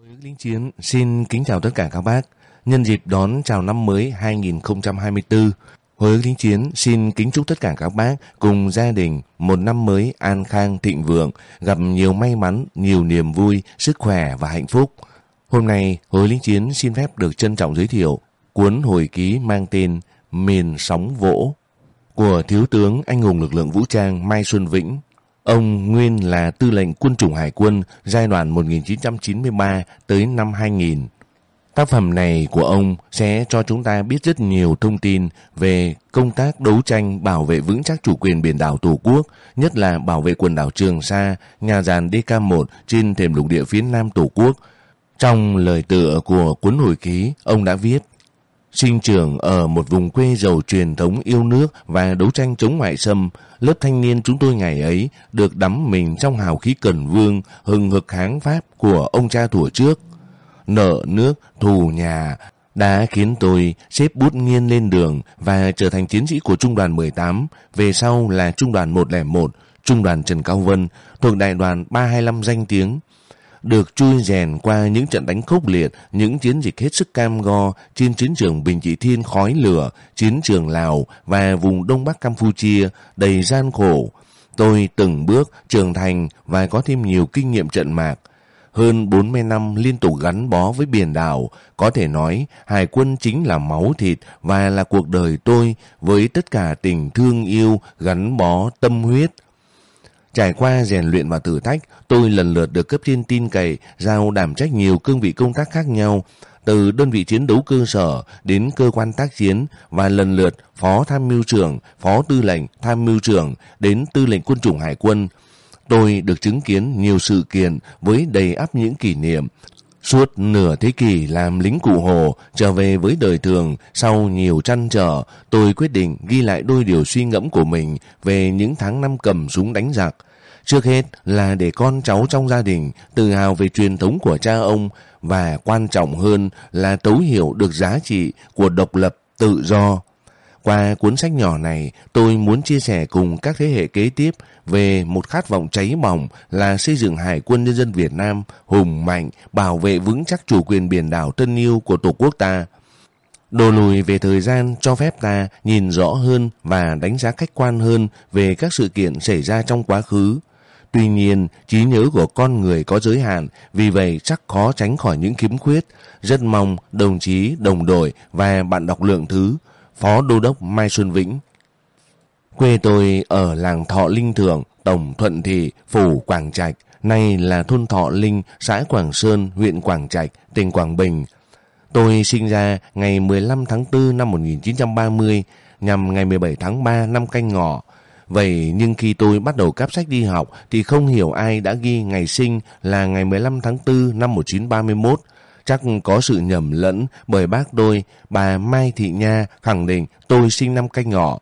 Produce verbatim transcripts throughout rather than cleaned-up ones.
Lính Chiến xin kính chào tất cả các bác. Nhân dịp đón chào năm mới hai nghìn không trăm hai mươi tư, Hội Lính Chiến xin kính chúc tất cả các bác cùng gia đình một năm mới an khang thịnh vượng, gặp nhiều may mắn, nhiều niềm vui, sức khỏe và hạnh phúc. Hôm nay, Hội Lính Chiến xin phép được trân trọng giới thiệu cuốn hồi ký mang tên Miền Sóng Vỗ của Thiếu tướng Anh hùng lực lượng vũ trang Mai Xuân Vĩnh. Ông nguyên là tư lệnh quân chủng Hải quân giai đoạn một nghìn chín trăm chín mươi ba tới năm hai nghìn. Tác phẩm này của ông sẽ cho chúng ta biết rất nhiều thông tin về công tác đấu tranh bảo vệ vững chắc chủ quyền biển đảo Tổ quốc, nhất là bảo vệ quần đảo Trường Sa, nhà giàn đê ca một trên thềm lục địa phía Nam Tổ quốc. Trong lời tựa của cuốn hồi ký, ông đã viết: sinh trưởng ở một vùng quê giàu truyền thống yêu nước và đấu tranh chống ngoại xâm, lớp thanh niên chúng tôi ngày ấy được đắm mình trong hào khí Cần Vương, hừng hực kháng Pháp của ông cha thuở trước. Nợ nước, thù nhà đã khiến tôi xếp bút nghiêng lên đường và trở thành chiến sĩ của Trung đoàn mười tám, về sau là Trung đoàn một không một, Trung đoàn Trần Cao Vân, thuộc đại đoàn ba hai lăm danh tiếng. Được chui rèn qua những trận đánh khốc liệt, những chiến dịch hết sức cam go trên chiến trường Bình Trị Thiên khói lửa, chiến trường Lào và vùng Đông Bắc Campuchia đầy gian khổ, tôi từng bước trưởng thành và có thêm nhiều kinh nghiệm trận mạc. Hơn bốn mươi năm liên tục gắn bó với biển đảo, có thể nói Hải quân chính là máu thịt và là cuộc đời tôi với tất cả tình thương yêu, gắn bó, tâm huyết. Trải qua rèn luyện và thử thách, tôi lần lượt được cấp trên tin cậy, giao đảm trách nhiều cương vị công tác khác nhau, từ đơn vị chiến đấu cơ sở đến cơ quan tác chiến, và lần lượt phó tham mưu trưởng, phó tư lệnh, tham mưu trưởng đến tư lệnh quân chủng Hải quân. Tôi được chứng kiến nhiều sự kiện với đầy ắp những kỷ niệm. Suốt nửa thế kỷ làm lính Cụ Hồ, trở về với đời thường sau nhiều trăn trở, tôi quyết định ghi lại đôi điều suy ngẫm của mình về những tháng năm cầm súng đánh giặc. Trước hết là để con cháu trong gia đình tự hào về truyền thống của cha ông, và quan trọng hơn là thấu hiểu được giá trị của độc lập, tự do. Qua cuốn sách nhỏ này, tôi muốn chia sẻ cùng các thế hệ kế tiếp về một khát vọng cháy bỏng là xây dựng Hải quân Nhân dân Việt Nam hùng mạnh, bảo vệ vững chắc chủ quyền biển đảo thân yêu của Tổ quốc ta. Đổ lùi về thời gian cho phép ta nhìn rõ hơn và đánh giá khách quan hơn về các sự kiện xảy ra trong quá khứ. Tuy nhiên, trí nhớ của con người có giới hạn, vì vậy chắc khó tránh khỏi những khiếm khuyết. Rất mong đồng chí, đồng đội và bạn đọc lượng thứ. Phó Đô đốc Mai Xuân Vĩnh. Quê tôi ở làng Thọ Linh Thượng, tổng Thuận Thị, phủ Quảng Trạch, nay là thôn Thọ Linh, xã Quảng Sơn, huyện Quảng Trạch, tỉnh Quảng Bình. Tôi sinh ra ngày mười lăm tháng tư năm một nghìn chín trăm ba mươi, nhằm ngày mười bảy tháng ba năm Canh Ngọ. Vậy nhưng khi tôi bắt đầu cắp sách đi học thì không hiểu ai đã ghi ngày sinh là ngày mười lăm tháng tư năm một nghìn chín trăm ba mươi mốt. Chắc có sự nhầm lẫn bởi bác tôi, bà Mai Thị Nha, khẳng định tôi sinh năm Canh Ngọ.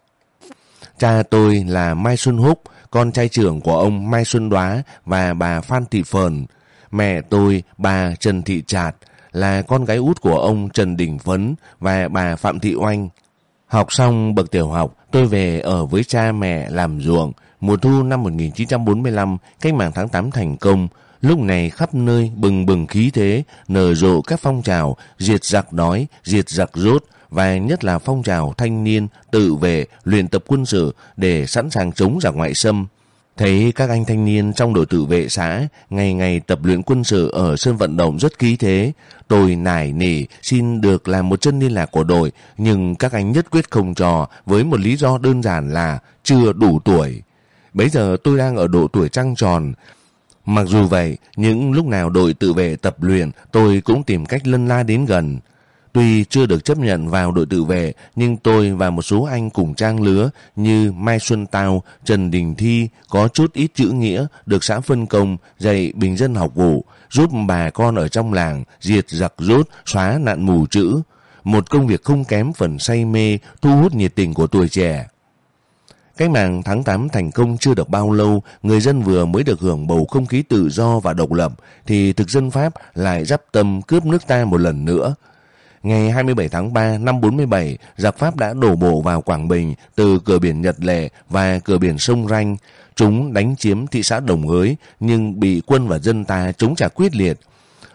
Cha tôi là Mai Xuân Húc, con trai trưởng của ông Mai Xuân Đoá và bà Phan Thị Phờn. Mẹ tôi, bà Trần Thị Trạt, là con gái út của ông Trần Đình Phấn và bà Phạm Thị Oanh. Học xong bậc tiểu học, tôi về ở với cha mẹ làm ruộng. Mùa thu năm một nghìn chín trăm bốn mươi lăm, cách mạng tháng tám thành công. Lúc này khắp nơi bừng bừng khí thế, nở rộ các phong trào diệt giặc đói, diệt giặc rốt, và nhất là phong trào thanh niên tự vệ, luyện tập quân sự để sẵn sàng chống giặc ngoại xâm. Thấy các anh thanh niên trong đội tự vệ xã ngày ngày tập luyện quân sự ở sân vận động rất khí thế, tôi nài nỉ xin được làm một chân liên lạc của đội, nhưng các anh nhất quyết không cho, với một lý do đơn giản là chưa đủ tuổi. Bấy giờ tôi đang ở độ tuổi trăng tròn. Mặc dù vậy, những lúc nào đội tự vệ tập luyện, tôi cũng tìm cách lân la đến gần. Tuy chưa được chấp nhận vào đội tự vệ, nhưng tôi và một số anh cùng trang lứa như Mai Xuân Tao, Trần Đình Thi có chút ít chữ nghĩa được xã phân công dạy bình dân học vụ, giúp bà con ở trong làng diệt giặc rốt, xóa nạn mù chữ. Một công việc không kém phần say mê, thu hút nhiệt tình của tuổi trẻ. Cách mạng tháng tám thành công chưa được bao lâu, người dân vừa mới được hưởng bầu không khí tự do và độc lập, thì thực dân Pháp lại dắp tâm cướp nước ta một lần nữa. Ngày hai mươi bảy tháng ba năm bốn mươi bảy, giặc Pháp đã đổ bộ vào Quảng Bình từ cửa biển Nhật Lệ và cửa biển Sông Ranh. Chúng đánh chiếm thị xã Đồng Hới, nhưng bị quân và dân ta chống trả quyết liệt.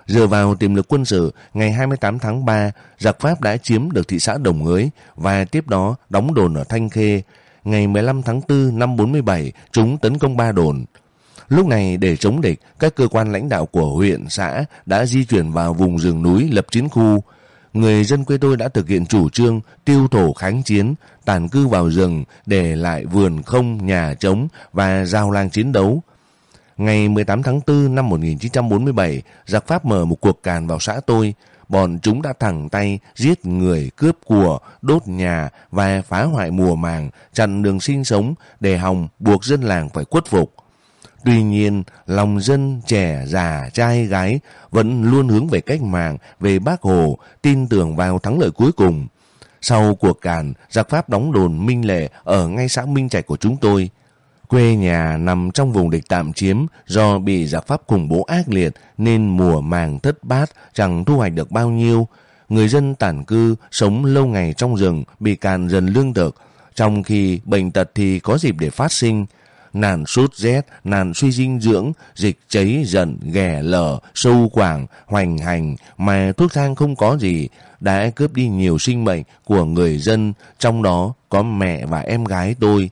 Dựa vào tiềm lực quân sự, ngày hai mươi tám tháng ba, giặc Pháp đã chiếm được thị xã Đồng Hới và tiếp đó đóng đồn ở Thanh Khê. Ngày mười lăm tháng tư năm bốn mươi bảy, chúng tấn công ba đồn. Lúc này để chống địch, các cơ quan lãnh đạo của huyện, xã đã di chuyển vào vùng rừng núi lập chiến khu. Người dân quê tôi đã thực hiện chủ trương tiêu thổ kháng chiến, tản cư vào rừng, để lại vườn không, nhà trống và giao lang chiến đấu. Ngày mười tám tháng tư năm một nghìn chín trăm bốn mươi bảy, giặc Pháp mở một cuộc càn vào xã tôi. Bọn chúng đã thẳng tay giết người, cướp của, đốt nhà và phá hoại mùa màng, chặn đường sinh sống, để hòng buộc dân làng phải khuất phục. Tuy nhiên, lòng dân trẻ, già, trai, gái vẫn luôn hướng về cách mạng, về Bác Hồ, tin tưởng vào thắng lợi cuối cùng. Sau cuộc càn, giặc Pháp đóng đồn Minh Lệ ở ngay xã Minh Trạch của chúng tôi. Quê nhà nằm trong vùng địch tạm chiếm, do bị giặc Pháp khủng bố ác liệt nên mùa màng thất bát, chẳng thu hoạch được bao nhiêu. Người dân tản cư sống lâu ngày trong rừng, bị càn dần lương thực, trong khi bệnh tật thì có dịp để phát sinh. Nạn sốt rét, nạn suy dinh dưỡng, dịch cháy dần, ghẻ lở, sâu quảng, hoành hành mà thuốc thang không có gì, đã cướp đi nhiều sinh mệnh của người dân, trong đó có mẹ và em gái tôi.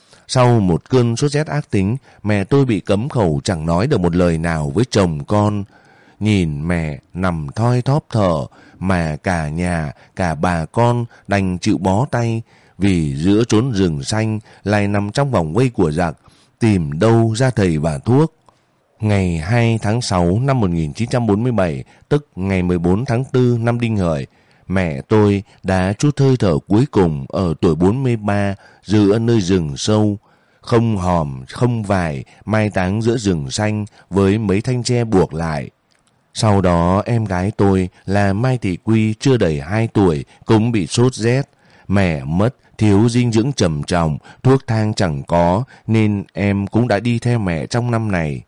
Sau một cơn sốt rét ác tính, mẹ tôi bị cấm khẩu, chẳng nói được một lời nào với chồng con. Nhìn mẹ nằm thoi thóp thở, mà cả nhà, cả bà con đành chịu bó tay, vì giữa chốn rừng xanh lại nằm trong vòng vây của giặc, tìm đâu ra thầy và thuốc. Ngày hai tháng sáu năm một nghìn chín trăm bốn mươi bảy, tức ngày mười bốn tháng tư năm Đinh Hợi, mẹ tôi đã trút hơi thở cuối cùng ở tuổi bốn mươi ba giữa nơi rừng sâu, không hòm, không vải, mai táng giữa rừng xanh với mấy thanh tre buộc lại. Sau đó em gái tôi là Mai Thị Quy chưa đầy hai tuổi cũng bị sốt rét. Mẹ mất, thiếu dinh dưỡng trầm trọng, thuốc thang chẳng có, nên em cũng đã đi theo mẹ trong năm này.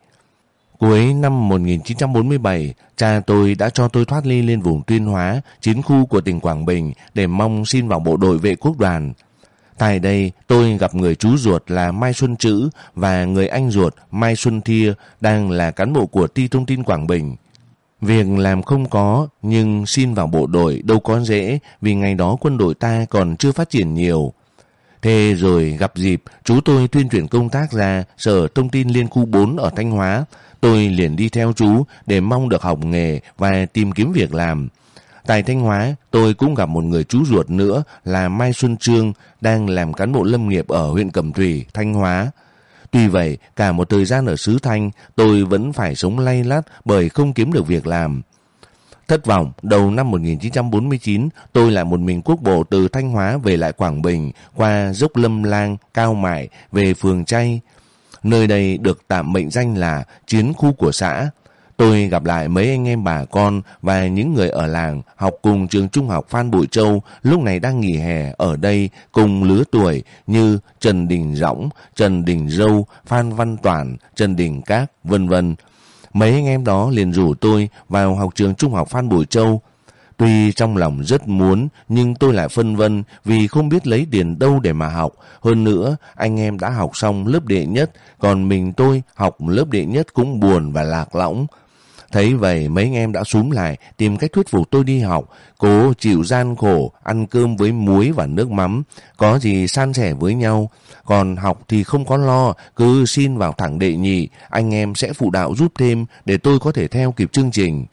Cuối năm một nghìn chín trăm bốn mươi bảy, cha tôi đã cho tôi thoát ly lên vùng Tuyên Hóa, chiến khu của tỉnh Quảng Bình, để mong xin vào bộ đội vệ quốc đoàn. Tại đây, tôi gặp người chú ruột là Mai Xuân Trữ và người anh ruột Mai Xuân Thia đang là cán bộ của Ty Thông tin Quảng Bình. Việc làm không có, nhưng xin vào bộ đội đâu có dễ, vì ngày đó quân đội ta còn chưa phát triển nhiều. Thế rồi gặp dịp, chú tôi tuyên truyền công tác ra Sở Thông tin Liên khu bốn ở Thanh Hóa. Tôi liền đi theo chú để mong được học nghề và tìm kiếm việc làm. Tại Thanh Hóa, tôi cũng gặp một người chú ruột nữa là Mai Xuân Trương, đang làm cán bộ lâm nghiệp ở huyện Cẩm Thủy, Thanh Hóa. Tuy vậy, cả một thời gian ở xứ Thanh, tôi vẫn phải sống lay lắt bởi không kiếm được việc làm. Thất vọng, đầu năm một nghìn chín trăm bốn mươi chín, tôi lại một mình quốc bộ từ Thanh Hóa về lại Quảng Bình, qua dốc Lâm Lang, Cao Mại, về phường Chay. Nơi đây được tạm mệnh danh là chiến khu của xã. Tôi gặp lại mấy anh em bà con và những người ở làng học cùng trường trung học Phan Bội Châu lúc này đang nghỉ hè ở đây cùng lứa tuổi như Trần Đình Dõng, Trần Đình Dâu, Phan Văn Toản, Trần Đình Các, vân vân. Mấy anh em đó liền rủ tôi vào học trường trung học Phan Bội Châu. Tuy trong lòng rất muốn, nhưng tôi lại phân vân vì không biết lấy tiền đâu để mà học. Hơn nữa, anh em đã học xong lớp đệ nhất, còn mình tôi học lớp đệ nhất cũng buồn và lạc lõng. Thấy vậy, mấy anh em đã xúm lại tìm cách thuyết phục tôi đi học, cố chịu gian khổ, ăn cơm với muối và nước mắm, có gì san sẻ với nhau. Còn học thì không có lo, cứ xin vào thẳng đệ nhị, anh em sẽ phụ đạo giúp thêm để tôi có thể theo kịp chương trình.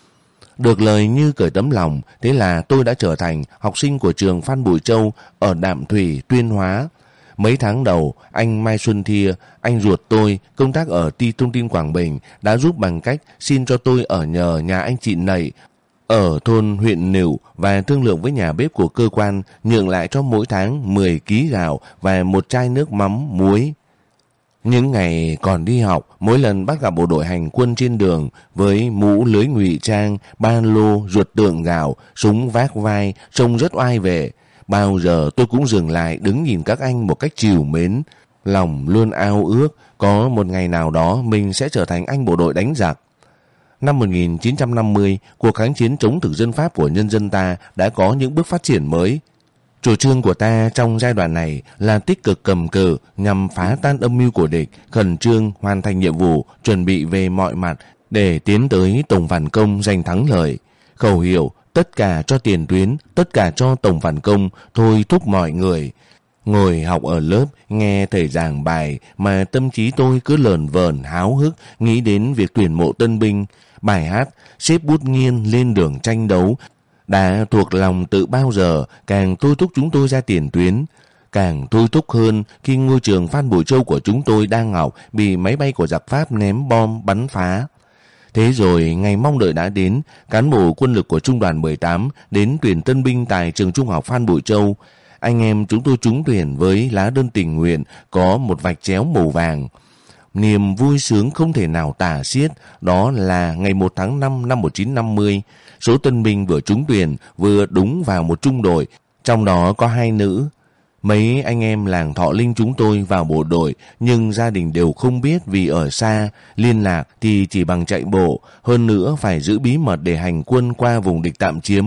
Được lời như cởi tấm lòng, thế là tôi đã trở thành học sinh của trường Phan Bội Châu ở Đạm Thủy, Tuyên Hóa. Mấy tháng đầu, anh Mai Xuân Thia, anh ruột tôi, công tác ở Ty Thông tin Quảng Bình, đã giúp bằng cách xin cho tôi ở nhờ nhà anh chị Nẩy ở thôn huyện Nửu và thương lượng với nhà bếp của cơ quan nhượng lại cho mỗi tháng mười ki lô gam gạo và một chai nước mắm muối. Những ngày còn đi học, mỗi lần bắt gặp bộ đội hành quân trên đường với mũ lưới ngụy trang, ba lô, ruột tượng gạo, súng vác vai, trông rất oai vệ. Bao giờ tôi cũng dừng lại đứng nhìn các anh một cách trìu mến. Lòng luôn ao ước có một ngày nào đó mình sẽ trở thành anh bộ đội đánh giặc. Năm một nghìn chín trăm năm mươi, cuộc kháng chiến chống thực dân Pháp của nhân dân ta đã có những bước phát triển mới. Chủ trương của ta trong giai đoạn này là tích cực cầm cự nhằm phá tan âm mưu của địch, khẩn trương hoàn thành nhiệm vụ, chuẩn bị về mọi mặt để tiến tới tổng phản công giành thắng lợi. Khẩu hiệu tất cả cho tiền tuyến, tất cả cho tổng phản công thôi thúc mọi người. Ngồi học ở lớp, nghe thầy giảng bài mà tâm trí tôi cứ lờn vờn háo hức nghĩ đến việc tuyển mộ tân binh. Bài hát xếp bút nghiêng lên đường tranh đấu đã thuộc lòng từ bao giờ, càng thôi thúc chúng tôi ra tiền tuyến. Càng thôi thúc hơn khi ngôi trường Phan Bội Châu của chúng tôi đang học bị máy bay của giặc Pháp ném bom bắn phá. Thế rồi ngày mong đợi đã đến, cán bộ quân lực của Trung đoàn mười tám đến tuyển tân binh tại trường trung học Phan Bội Châu. Anh em chúng tôi trúng tuyển với lá đơn tình nguyện có một vạch chéo màu vàng. Niềm vui sướng không thể nào tả xiết, đó là ngày một tháng năm năm một nghìn chín trăm năm mươi, số tân binh vừa trúng tuyển vừa đúng vào một trung đội, trong đó có hai nữ. Mấy anh em làng Thọ Linh chúng tôi vào bộ đội, nhưng gia đình đều không biết vì ở xa, liên lạc thì chỉ bằng chạy bộ, hơn nữa phải giữ bí mật để hành quân qua vùng địch tạm chiếm.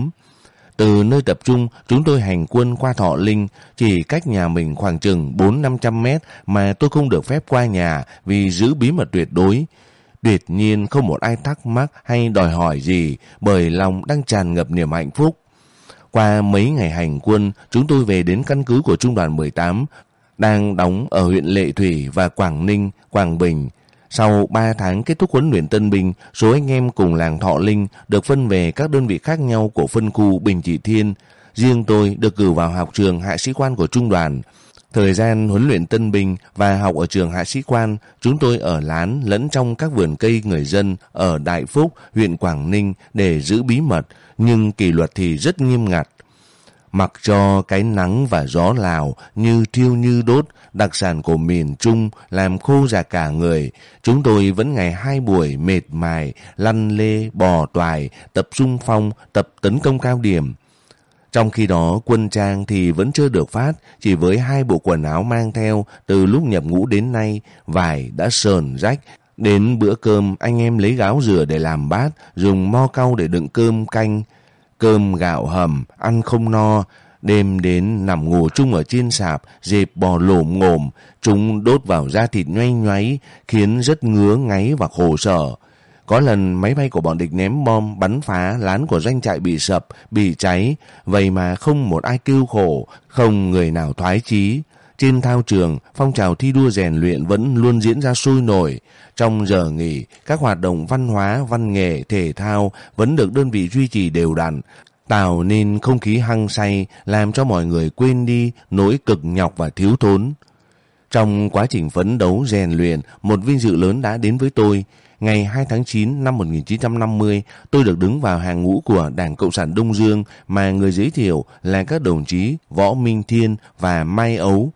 Từ nơi tập trung, chúng tôi hành quân qua Thọ Linh, chỉ cách nhà mình khoảng chừng bốn năm trăm mét mà tôi không được phép qua nhà vì giữ bí mật tuyệt đối. Tuyệt nhiên không một ai thắc mắc hay đòi hỏi gì, bởi lòng đang tràn ngập niềm hạnh phúc. Qua mấy ngày hành quân, chúng tôi về đến căn cứ của Trung đoàn mười tám, đang đóng ở huyện Lệ Thủy và Quảng Ninh, Quảng Bình. Sau ba tháng kết thúc huấn luyện tân binh, số anh em cùng làng Thọ Linh được phân về các đơn vị khác nhau của phân khu Bình Trị Thiên. Riêng tôi được cử vào học trường hạ sĩ quan của trung đoàn. Thời gian huấn luyện tân binh và học ở trường hạ sĩ quan, chúng tôi ở lán lẫn trong các vườn cây người dân ở Đại Phúc, huyện Quảng Ninh để giữ bí mật, nhưng kỷ luật thì rất nghiêm ngặt. Mặc cho cái nắng và gió Lào như thiêu như đốt, đặc sản của miền Trung làm khô già cả người, chúng tôi vẫn ngày hai buổi mệt mài, lăn lê, bò toài, tập xung phong, tập tấn công cao điểm. Trong khi đó quân trang thì vẫn chưa được phát, chỉ với hai bộ quần áo mang theo từ lúc nhập ngũ đến nay, vải đã sờn rách. Đến bữa cơm anh em lấy gáo dừa để làm bát, dùng mo cau để đựng cơm canh. Cơm gạo hầm, ăn không no, đêm đến nằm ngủ chung ở trên sạp, dẹp bò lổm ngổm, chúng đốt vào da thịt nhoay nhoáy, khiến rất ngứa ngáy và khổ sở. Có lần máy bay của bọn địch ném bom bắn phá, lán của doanh trại bị sập, bị cháy, vậy mà không một ai kêu khổ, không người nào thoái chí. Trên thao trường, phong trào thi đua rèn luyện vẫn luôn diễn ra sôi nổi. Trong giờ nghỉ, các hoạt động văn hóa, văn nghệ, thể thao vẫn được đơn vị duy trì đều đặn, tạo nên không khí hăng say, làm cho mọi người quên đi nỗi cực nhọc và thiếu thốn. Trong quá trình phấn đấu rèn luyện, một vinh dự lớn đã đến với tôi. Ngày hai tháng chín năm một nghìn chín trăm năm mươi, tôi được đứng vào hàng ngũ của Đảng Cộng sản Đông Dương mà người giới thiệu là các đồng chí Võ Minh Thiên và Mai Ấu.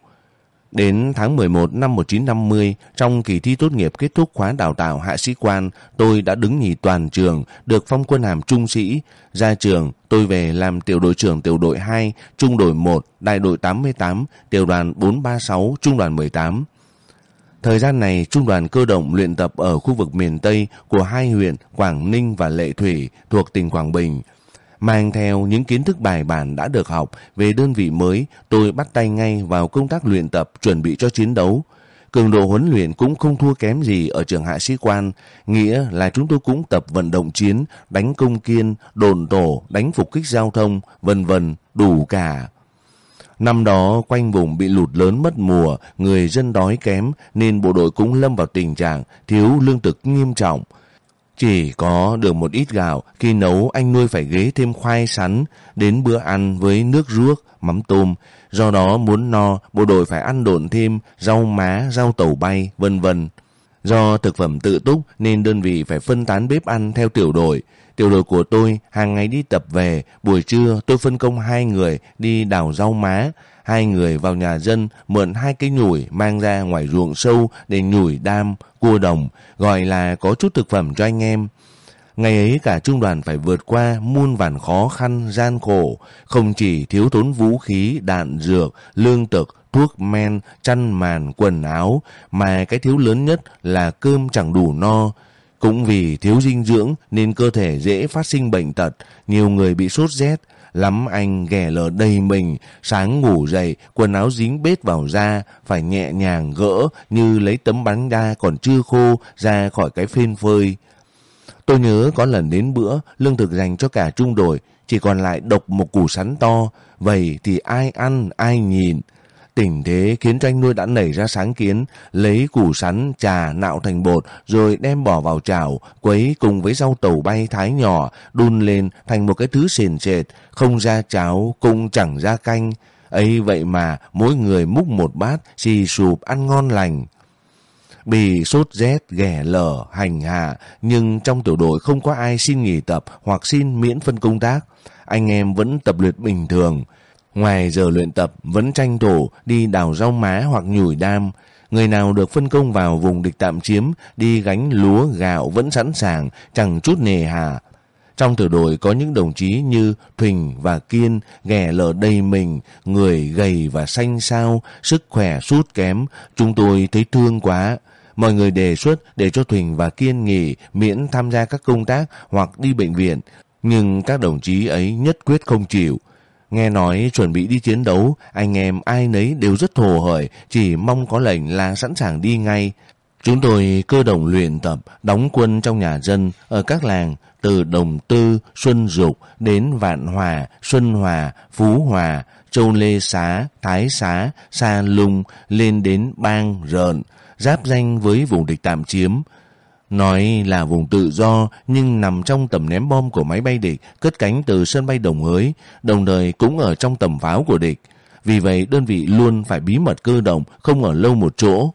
Đến tháng mười một năm một nghìn chín trăm năm mươi, trong kỳ thi tốt nghiệp kết thúc khóa đào tạo hạ sĩ quan, tôi đã đứng nhì toàn trường, được phong quân hàm trung sĩ. Ra trường, tôi về làm tiểu đội trưởng tiểu đội hai, trung đội một, đại đội tám mươi tám, tiểu đoàn bốn ba sáu, trung đoàn mười tám. Thời gian này, trung đoàn cơ động luyện tập ở khu vực miền Tây của hai huyện Quảng Ninh và Lệ Thủy thuộc tỉnh Quảng Bình. Mang theo những kiến thức bài bản đã được học về đơn vị mới, tôi bắt tay ngay vào công tác luyện tập chuẩn bị cho chiến đấu. Cường độ huấn luyện cũng không thua kém gì ở trường hạ sĩ quan, nghĩa là chúng tôi cũng tập vận động chiến, đánh công kiên, đồn tổ, đánh phục kích giao thông, vân vân, đủ cả. Năm đó quanh vùng bị lụt lớn mất mùa, người dân đói kém nên bộ đội cũng lâm vào tình trạng thiếu lương thực nghiêm trọng. Chỉ có được một ít gạo, khi nấu anh nuôi phải ghế thêm khoai sắn, đến bữa ăn với nước ruốc, mắm tôm. Do đó muốn no, bộ đội phải ăn độn thêm rau má, rau tàu bay, vân vân. Do thực phẩm tự túc nên đơn vị phải phân tán bếp ăn theo tiểu đội. Tiểu đội của tôi hàng ngày đi tập về, buổi trưa tôi phân công hai người đi đào rau má, hai người vào nhà dân mượn hai cái nhủi mang ra ngoài ruộng sâu để nhủi đam, cua đồng, gọi là có chút thực phẩm cho anh em. Ngày ấy cả trung đoàn phải vượt qua muôn vàn khó khăn, gian khổ, không chỉ thiếu thốn vũ khí, đạn dược, lương thực, thuốc men, chăn màn, quần áo, mà cái thiếu lớn nhất là cơm chẳng đủ no. Cũng vì thiếu dinh dưỡng nên cơ thể dễ phát sinh bệnh tật, nhiều người bị sốt rét. Lắm anh ghẻ lở đầy mình, sáng ngủ dậy, quần áo dính bết vào da, phải nhẹ nhàng gỡ như lấy tấm bánh đa còn chưa khô ra khỏi cái phên phơi. Tôi nhớ có lần đến bữa, lương thực dành cho cả trung đội, chỉ còn lại độc một củ sắn to, vậy thì ai ăn, ai nhìn. Tình thế khiến cho anh nuôi đã nảy ra sáng kiến, lấy củ sắn chà nạo thành bột rồi đem bỏ vào chảo, quấy cùng với rau tàu bay thái nhỏ, đun lên thành một cái thứ sền sệt, không ra cháo cũng chẳng ra canh. Ấy vậy mà mỗi người múc một bát, xì sụp ăn ngon lành. Bị sốt rét, ghẻ lở, hành hạ, nhưng trong tiểu đội không có ai xin nghỉ tập hoặc xin miễn phân công tác. Anh em vẫn tập luyện bình thường. Ngoài giờ luyện tập vẫn tranh thủ đi đào rau má hoặc nhủi đam. Người nào được phân công vào vùng địch tạm chiếm đi gánh lúa gạo vẫn sẵn sàng, chẳng chút nề hà. Trong tiểu đội có những đồng chí như Thùy và Kiên, ghẻ lở đầy mình, người gầy và xanh xao, sức khỏe sút kém. Chúng tôi thấy thương quá. Mọi người đề xuất để cho Thùy và Kiên nghỉ miễn tham gia các công tác hoặc đi bệnh viện. Nhưng các đồng chí ấy nhất quyết không chịu. Nghe nói chuẩn bị đi chiến đấu, anh em ai nấy đều rất hồ hởi, chỉ mong có lệnh là sẵn sàng đi ngay. Chúng tôi cơ động luyện tập, đóng quân trong nhà dân ở các làng từ Đồng Tư, Xuân Dục đến Vạn Hòa, Xuân Hòa, Phú Hòa, Châu Lê Xá, Thái Xá, Sa Lung lên đến Bang Rợn, giáp danh với vùng địch tạm chiếm. Nói là vùng tự do nhưng nằm trong tầm ném bom của máy bay địch cất cánh từ sân bay Đồng Hới, đồng thời cũng ở trong tầm pháo của địch. Vì vậy đơn vị luôn phải bí mật cơ động, không ở lâu một chỗ.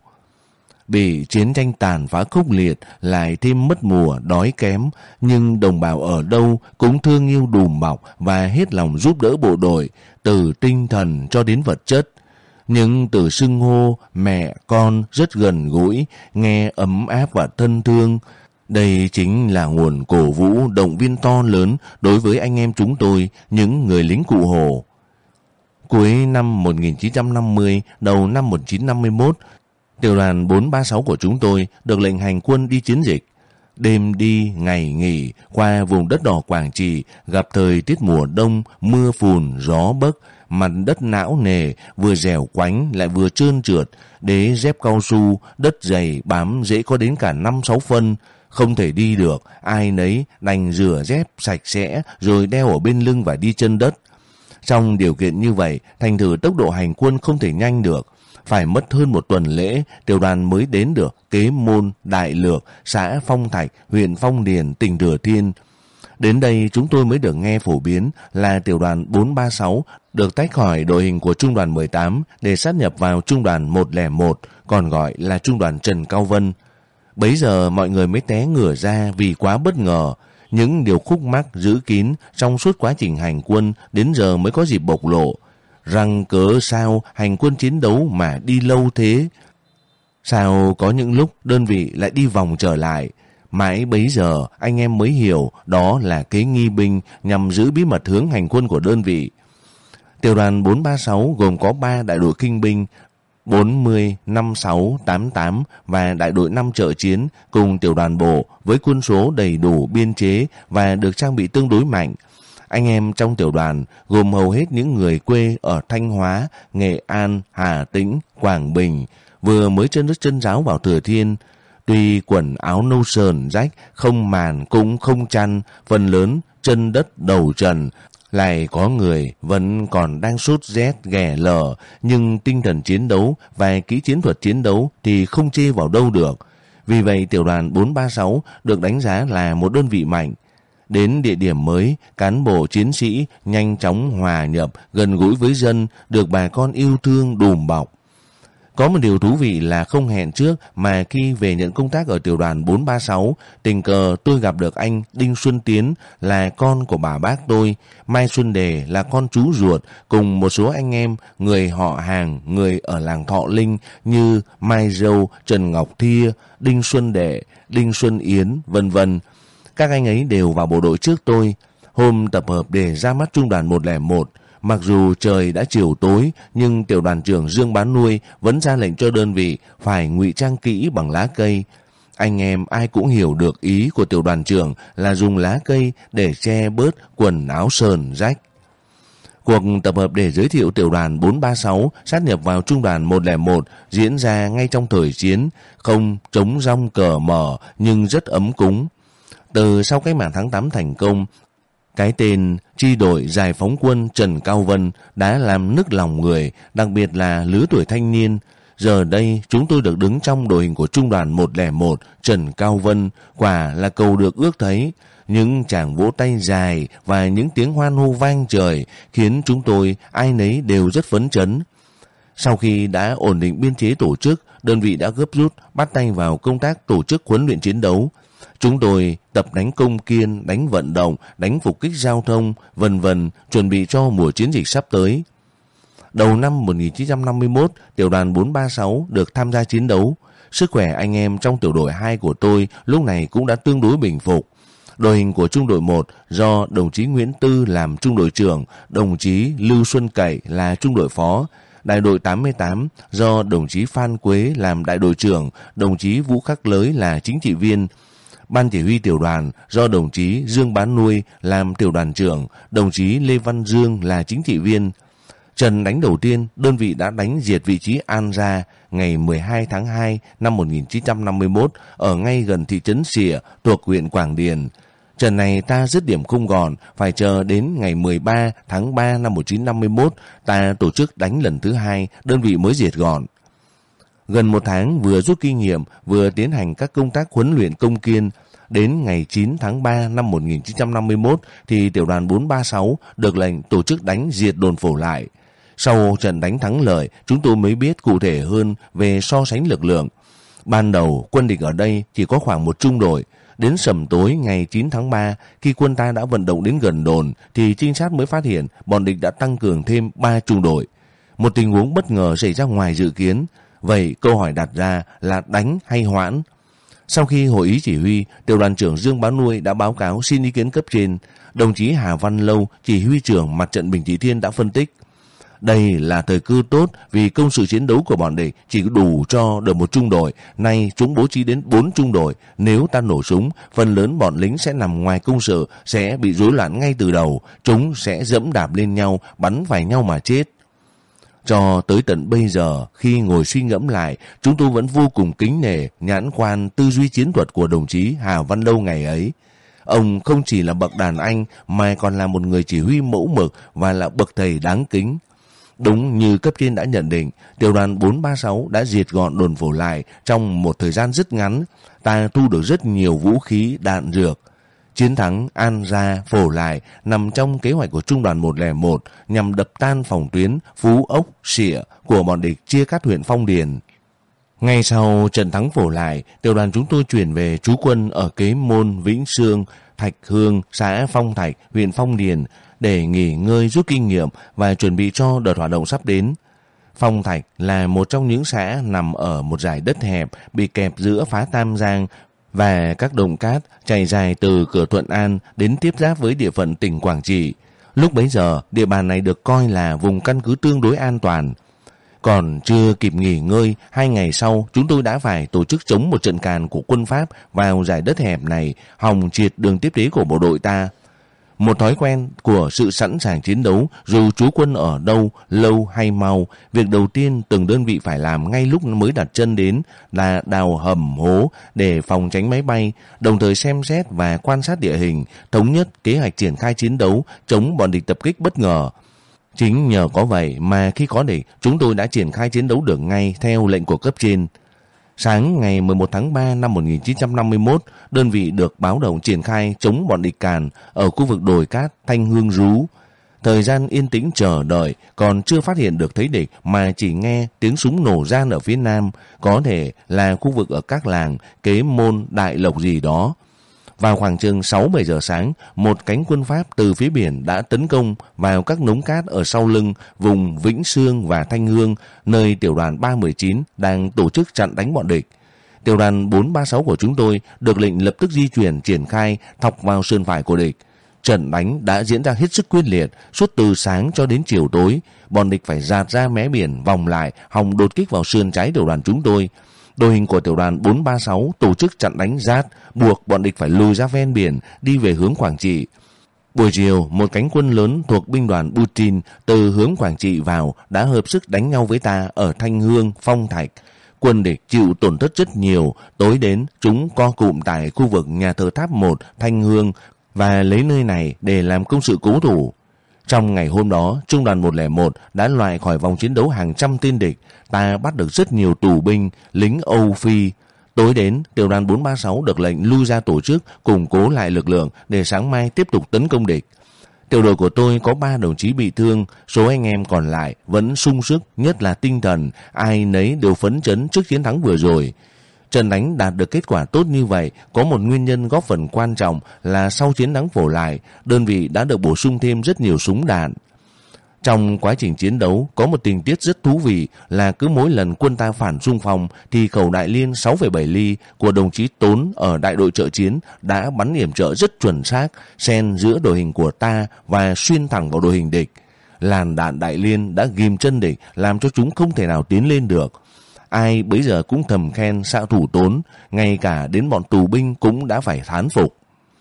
Bị chiến tranh tàn phá khốc liệt, lại thêm mất mùa, đói kém, nhưng đồng bào ở đâu cũng thương yêu đùm bọc và hết lòng giúp đỡ bộ đội, từ tinh thần cho đến vật chất. Những từ xưng hô mẹ con rất gần gũi, nghe ấm áp và thân thương. Đây chính là nguồn cổ vũ động viên to lớn đối với anh em chúng tôi, những người lính Cụ Hồ. Cuối năm một nghìn chín trăm năm mươi, đầu năm một nghìn chín trăm năm mươi mốt, tiểu đoàn bốn ba sáu của chúng tôi được lệnh hành quân đi chiến dịch. Đêm đi, ngày nghỉ, qua vùng đất đỏ Quảng Trị, gặp thời tiết mùa đông, mưa phùn, gió bấc, mặt đất não nề, vừa dẻo quánh lại vừa trơn trượt, đế dép cao su, đất dày bám dễ có đến cả năm sáu phân. Không thể đi được, ai nấy đành rửa dép sạch sẽ rồi đeo ở bên lưng và đi chân đất. Trong điều kiện như vậy, thành thử tốc độ hành quân không thể nhanh được. Phải mất hơn một tuần lễ, tiểu đoàn mới đến được Kế Môn, Đại Lược, xã Phong Thạch, huyện Phong Điền, tỉnh Thừa Thiên. Đến đây chúng tôi mới được nghe phổ biến là tiểu đoàn bốn ba sáu được tách khỏi đội hình của trung đoàn mười tám để sát nhập vào trung đoàn một không một, còn gọi là trung đoàn Trần Cao Vân. Bấy giờ mọi người mới té ngửa ra vì quá bất ngờ. Những điều khúc mắc giữ kín trong suốt quá trình hành quân đến giờ mới có dịp bộc lộ. Rằng cớ sao hành quân chiến đấu mà đi lâu thế? Sao có những lúc đơn vị lại đi vòng trở lại? Mãi bấy giờ anh em mới hiểu đó là kế nghi binh nhằm giữ bí mật hướng hành quân của đơn vị. Tiểu đoàn bốn ba sáu gồm có ba đại đội kinh binh bốn mươi, năm sáu, tám tám và đại đội năm trợ chiến cùng tiểu đoàn bộ với quân số đầy đủ biên chế và được trang bị tương đối mạnh. Anh em trong tiểu đoàn gồm hầu hết những người quê ở Thanh Hóa, Nghệ An, Hà Tĩnh, Quảng Bình, vừa mới chân đất chân giáo vào Thừa Thiên. Tuy quần áo nâu sờn rách, không màn cũng không chăn, phần lớn chân đất đầu trần, lại có người vẫn còn đang sốt rét ghẻ lở, nhưng tinh thần chiến đấu và kỹ chiến thuật chiến đấu thì không chê vào đâu được. Vì vậy tiểu đoàn bốn ba sáu được đánh giá là một đơn vị mạnh. Đến địa điểm mới, cán bộ chiến sĩ nhanh chóng hòa nhập, gần gũi với dân, được bà con yêu thương đùm bọc. Có một điều thú vị là không hẹn trước mà khi về nhận công tác ở tiểu đoàn bốn ba sáu, tình cờ tôi gặp được anh Đinh Xuân Tiến là con của bà bác tôi, Mai Xuân Đề là con chú ruột, cùng một số anh em, người họ hàng, người ở làng Thọ Linh như Mai Dâu, Trần Ngọc Thia, Đinh Xuân Đệ, Đinh Xuân Yến, vân vân. Các anh ấy đều vào bộ đội trước tôi. Hôm tập hợp để ra mắt trung đoàn một không một, mặc dù trời đã chiều tối, nhưng tiểu đoàn trưởng Dương Bán Nuôi vẫn ra lệnh cho đơn vị phải ngụy trang kỹ bằng lá cây. Anh em ai cũng hiểu được ý của tiểu đoàn trưởng là dùng lá cây để che bớt quần áo sờn rách. Cuộc tập hợp để giới thiệu tiểu đoàn bốn ba sáu sát nhập vào trung đoàn một không một diễn ra ngay trong thời chiến, không trống rong cờ mở nhưng rất ấm cúng. Từ sau cách mạng tháng tám thành công, cái tên chi đội Giải phóng quân Trần Cao Vân đã làm nức lòng người, đặc biệt là lứa tuổi thanh niên. Giờ đây chúng tôi được đứng trong đội hình của trung đoàn một không một Trần Cao Vân, quả là cầu được ước thấy. Những tràng vỗ tay dài và những tiếng hoan hô vang trời khiến chúng tôi ai nấy đều rất phấn chấn. Sau khi đã ổn định biên chế tổ chức, đơn vị đã gấp rút bắt tay vào công tác tổ chức huấn luyện chiến đấu. Chúng tôi tập đánh công kiên, đánh vận động, đánh phục kích giao thông, vân vân, chuẩn bị cho mùa chiến dịch sắp tới. Đầu năm một nghìn chín trăm năm mươi mốt, tiểu đoàn bốn ba sáu được tham gia chiến đấu. Sức khỏe anh em trong tiểu đội hai của tôi lúc này cũng đã tương đối bình phục. Đội hình của trung đội một do đồng chí Nguyễn Tư làm trung đội trưởng, đồng chí Lưu Xuân Cậy là trung đội phó. Đại đội tám mươi tám do đồng chí Phan Quế làm đại đội trưởng, đồng chí Vũ Khắc Lới là chính trị viên. Ban chỉ huy tiểu đoàn do đồng chí Dương Bán Nuôi làm tiểu đoàn trưởng, đồng chí Lê Văn Dương là chính trị viên. Trận đánh đầu tiên, đơn vị đã đánh diệt vị trí An Gia ngày mười hai tháng hai năm một nghìn chín trăm năm mươi mốt ở ngay gần thị trấn Sịa thuộc huyện Quảng Điền. Trận này ta dứt điểm không gọn, phải chờ đến ngày mười ba tháng ba năm một nghìn chín trăm năm mươi mốt ta tổ chức đánh lần thứ hai, đơn vị mới diệt gọn. Gần một tháng vừa rút kinh nghiệm, vừa tiến hành các công tác huấn luyện công kiên. Đến ngày chín tháng ba năm một nghìn chín trăm năm mươi mốt thì tiểu đoàn bốn ba sáu được lệnh tổ chức đánh diệt đồn Phổ Lại. Sau trận đánh thắng lợi, chúng tôi mới biết cụ thể hơn về so sánh lực lượng. Ban đầu, quân địch ở đây chỉ có khoảng một trung đội. Đến sầm tối ngày chín tháng ba, khi quân ta đã vận động đến gần đồn, thì trinh sát mới phát hiện bọn địch đã tăng cường thêm ba trung đội. Một tình huống bất ngờ xảy ra ngoài dự kiến. Vậy câu hỏi đặt ra là đánh hay hoãn? Sau khi hội ý chỉ huy, tiểu đoàn trưởng Dương Bán Nuôi đã báo cáo xin ý kiến cấp trên. Đồng chí Hà Văn Lâu, chỉ huy trưởng mặt trận Bình Trị Thiên đã phân tích. Đây là thời cơ tốt vì công sự chiến đấu của bọn địch chỉ đủ cho được một trung đội. Nay chúng bố trí đến bốn trung đội. Nếu ta nổ súng, phần lớn bọn lính sẽ nằm ngoài công sự, sẽ bị rối loạn ngay từ đầu. Chúng sẽ dẫm đạp lên nhau, bắn phải nhau mà chết. Cho tới tận bây giờ, khi ngồi suy ngẫm lại, chúng tôi vẫn vô cùng kính nể nhãn quan tư duy chiến thuật của đồng chí Hà Văn Lâu ngày ấy. Ông không chỉ là bậc đàn anh mà còn là một người chỉ huy mẫu mực và là bậc thầy đáng kính. Đúng như cấp trên đã nhận định, tiểu đoàn bốn ba sáu đã diệt gọn đồn Phổ Lại trong một thời gian rất ngắn. Ta thu được rất nhiều vũ khí, đạn dược. Chiến thắng An Gia, Phổ Lại nằm trong kế hoạch của trung đoàn một không một nhằm đập tan phòng tuyến Phú Ốc, Sịa của bọn địch chia cắt huyện Phong Điền. Ngay sau trận thắng Phổ Lại, tiểu đoàn chúng tôi chuyển về trú quân ở Kế Môn, Vĩnh Sương, Thạch Hương, xã Phong Thạch, huyện Phong Điền để nghỉ ngơi rút kinh nghiệm và chuẩn bị cho đợt hoạt động sắp đến. Phong Thạch là một trong những xã nằm ở một dải đất hẹp bị kẹp giữa phá Tam Giang và các đồng cát chảy dài từ cửa Thuận An đến tiếp giáp với địa phận tỉnh Quảng Trị. Lúc bấy giờ, địa bàn này được coi là vùng căn cứ tương đối an toàn. Còn chưa kịp nghỉ ngơi, hai ngày sau chúng tôi đã phải tổ chức chống một trận càn của quân Pháp vào dải đất hẹp này, hòng triệt đường tiếp tế của bộ đội ta. Một thói quen của sự sẵn sàng chiến đấu, dù trú quân ở đâu, lâu hay mau, việc đầu tiên từng đơn vị phải làm ngay lúc mới đặt chân đến là đào hầm hố để phòng tránh máy bay, đồng thời xem xét và quan sát địa hình, thống nhất kế hoạch triển khai chiến đấu chống bọn địch tập kích bất ngờ. Chính nhờ có vậy mà khi có địch, chúng tôi đã triển khai chiến đấu được ngay theo lệnh của cấp trên. Sáng ngày mười một tháng ba năm một nghìn chín trăm năm mươi mốt, đơn vị được báo động triển khai chống bọn địch càn ở khu vực đồi cát Thanh Hương Rú. Thời gian yên tĩnh chờ đợi, còn chưa phát hiện được thấy địch mà chỉ nghe tiếng súng nổ gian ở phía nam, có thể là khu vực ở các làng Kế Môn, Đại Lộc gì đó. Vào khoảng chừng sáu bảy giờ sáng, một cánh quân Pháp từ phía biển đã tấn công vào các nống cát ở sau lưng vùng Vĩnh Sương và Thanh Hương, nơi tiểu đoàn ba một chín đang tổ chức chặn đánh bọn địch. Tiểu đoàn bốn ba sáu của chúng tôi được lệnh lập tức di chuyển triển khai thọc vào sườn phải của địch. Trận đánh đã diễn ra hết sức quyết liệt, suốt từ sáng cho đến chiều tối. Bọn địch phải dạt ra mé biển vòng lại, hòng đột kích vào sườn trái tiểu đoàn chúng tôi. Đội hình của tiểu đoàn bốn ba sáu tổ chức chặn đánh rát, buộc bọn địch phải lùi ra ven biển, đi về hướng Quảng Trị. Buổi chiều, một cánh quân lớn thuộc binh đoàn Putin từ hướng Quảng Trị vào đã hợp sức đánh nhau với ta ở Thanh Hương, Phong Thạch. quân địch chịu tổn thất rất nhiều. Tối đến, chúng co cụm tại khu vực nhà thờ Tháp một, Thanh Hương và lấy nơi này để làm công sự cố thủ. Trong ngày hôm đó, trung đoàn một không một đã loại khỏi vòng chiến đấu hàng trăm tên địch. Ta bắt được rất nhiều tù binh, lính Âu Phi. Tối đến, tiểu đoàn bốn ba sáu được lệnh lui ra tổ chức, củng cố lại lực lượng để sáng mai tiếp tục tấn công địch. Tiểu đội của tôi có ba đồng chí bị thương, số anh em còn lại vẫn sung sức, nhất là tinh thần, ai nấy đều phấn chấn trước chiến thắng vừa rồi. Trận đánh đạt được kết quả tốt như vậy có một nguyên nhân góp phần quan trọng là sau chiến thắng Phổ Lại, đơn vị đã được bổ sung thêm rất nhiều súng đạn. Trong quá trình chiến đấu có một tình tiết rất thú vị là cứ mỗi lần quân ta phản xung phong thì khẩu đại liên sáu phẩy bảy ly của đồng chí Tốn ở đại đội trợ chiến đã bắn yểm trợ rất chuẩn xác, xen giữa đội hình của ta và xuyên thẳng vào đội hình địch. Làn đạn đại liên đã ghim chân địch làm cho chúng không thể nào tiến lên được. Ai bấy giờ cũng thầm khen xạ thủ Tốn, ngay cả đến bọn tù binh cũng đã phải thán phục.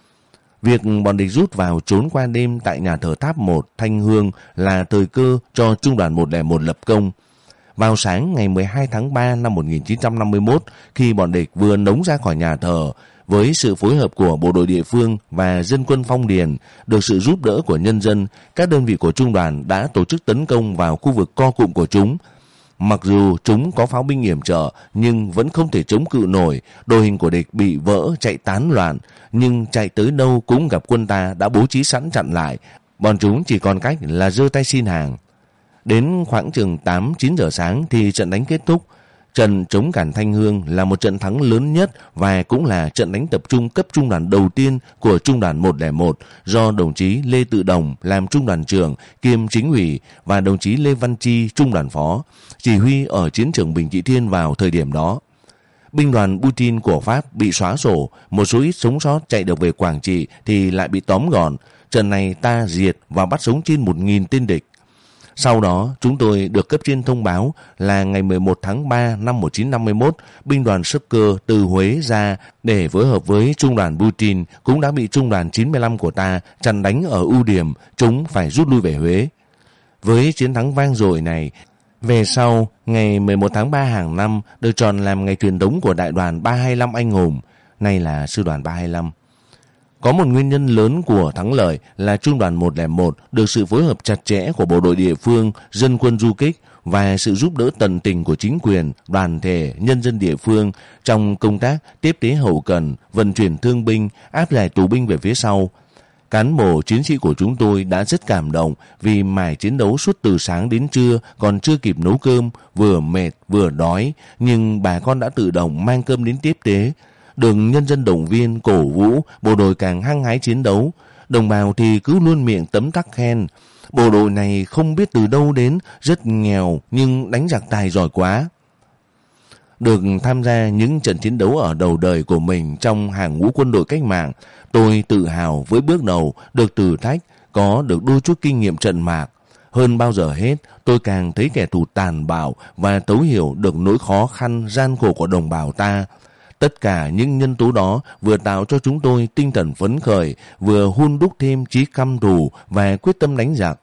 Việc bọn địch rút vào trốn qua đêm tại nhà thờ Tháp một, Thanh Hương là thời cơ cho trung đoàn một không một lập công. Vào sáng ngày mười hai tháng ba năm một nghìn chín trăm năm mươi mốt, khi bọn địch vừa nống ra khỏi nhà thờ, với sự phối hợp của bộ đội địa phương và dân quân Phong Điền, được sự giúp đỡ của nhân dân, các đơn vị của trung đoàn đã tổ chức tấn công vào khu vực co cụm của chúng. Mặc dù chúng có pháo binh yểm trợ nhưng vẫn không thể chống cự nổi, đội hình của địch bị vỡ chạy tán loạn, nhưng chạy tới đâu cũng gặp quân ta đã bố trí sẵn chặn lại, bọn chúng chỉ còn cách là giơ tay xin hàng. Đến khoảng chừng tám chín giờ sáng thì trận đánh kết thúc. Trận chống cản Thanh Hương là một trận thắng lớn nhất và cũng là trận đánh tập trung cấp trung đoàn đầu tiên của trung đoàn một không một do đồng chí Lê Tự Đồng làm trung đoàn trưởng kiêm chính ủy và đồng chí Lê Văn Chi trung đoàn phó chỉ huy ở chiến trường Bình Trị Thiên vào thời điểm đó. Binh đoàn Putin của Pháp bị xóa sổ, một số ít sống sót chạy được về Quảng Trị thì lại bị tóm gọn. Trận này ta diệt và bắt sống trên một nghìn tên địch. Sau đó, chúng tôi được cấp trên thông báo là ngày mười một tháng ba năm một nghìn chín trăm năm mươi mốt, binh đoàn Sơ từ Huế ra để phối hợp với trung đoàn Putin cũng đã bị trung đoàn chín mươi lăm của ta chặn đánh ở ưu điểm, chúng phải rút lui về Huế. Với chiến thắng vang dội này, về sau, ngày mười một tháng ba hàng năm được chọn làm ngày truyền thống của đại đoàn ba hai lăm anh hùng, nay là sư đoàn ba hai lăm. Có một nguyên nhân lớn của thắng lợi là trung đoàn một không một được sự phối hợp chặt chẽ của bộ đội địa phương, dân quân du kích và sự giúp đỡ tận tình của chính quyền, đoàn thể, nhân dân địa phương trong công tác tiếp tế hậu cần, vận chuyển thương binh, áp giải tù binh về phía sau. Cán bộ chiến sĩ của chúng tôi đã rất cảm động vì mải chiến đấu suốt từ sáng đến trưa còn chưa kịp nấu cơm, vừa mệt vừa đói, nhưng bà con đã tự động mang cơm đến tiếp tế. Được nhân dân động viên, cổ vũ, bộ đội càng hăng hái chiến đấu. Đồng bào thì cứ luôn miệng tấm tắc khen. Bộ đội này không biết từ đâu đến, rất nghèo nhưng đánh giặc tài giỏi quá. Được tham gia những trận chiến đấu ở đầu đời của mình trong hàng ngũ quân đội cách mạng, tôi tự hào với bước đầu được thử thách, có được đôi chút kinh nghiệm trận mạc. Hơn bao giờ hết, tôi càng thấy kẻ thù tàn bạo và thấu hiểu được nỗi khó khăn, gian khổ của đồng bào ta. Tất cả những nhân tố đó vừa tạo cho chúng tôi tinh thần phấn khởi, vừa hun đúc thêm chí căm thù và quyết tâm đánh giặc.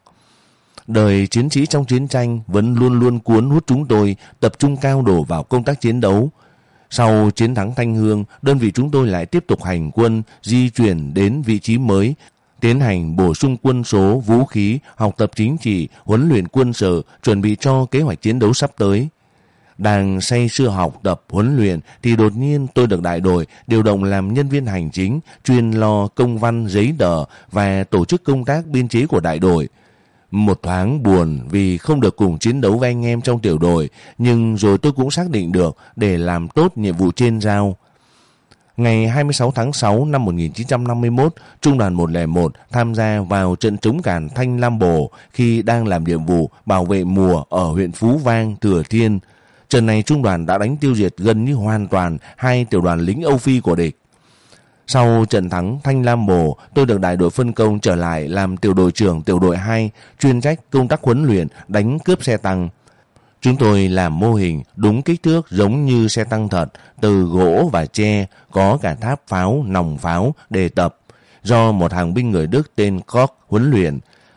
Đời chiến sĩ trong chiến tranh vẫn luôn luôn cuốn hút chúng tôi tập trung cao độ vào công tác chiến đấu. Sau chiến thắng Thanh Hương, đơn vị chúng tôi lại tiếp tục hành quân, di chuyển đến vị trí mới, tiến hành bổ sung quân số, vũ khí, học tập chính trị, huấn luyện quân sự, chuẩn bị cho kế hoạch chiến đấu sắp tới. Đang say sưa học tập, huấn luyện thì đột nhiên tôi được đại đội điều động làm nhân viên hành chính, chuyên lo công văn, giấy tờ và tổ chức công tác biên chế của đại đội. Một thoáng buồn vì không được cùng chiến đấu với anh em trong tiểu đội, nhưng rồi tôi cũng xác định được để làm tốt nhiệm vụ trên giao. Ngày hai mươi sáu tháng sáu năm một nghìn chín trăm năm mươi mốt, trung đoàn một không một tham gia vào trận chống cản Thanh Lam Bồ khi đang làm nhiệm vụ bảo vệ mùa ở huyện Phú Vang, Thừa Thiên. Trận này trung đoàn đã đánh tiêu diệt gần như hoàn toàn hai tiểu đoàn lính Âu Phi của địch. Sau trận thắng Thanh Lam Bồ, tôi được đại đội phân công trở lại làm tiểu đội trưởng tiểu đội hai, chuyên trách công tác huấn luyện đánh cướp xe tăng. Chúng tôi làm mô hình đúng kích thước giống như xe tăng thật, từ gỗ và tre, có cả tháp pháo, nòng pháo để tập, do một hàng binh người Đức tên Koch huấn luyện.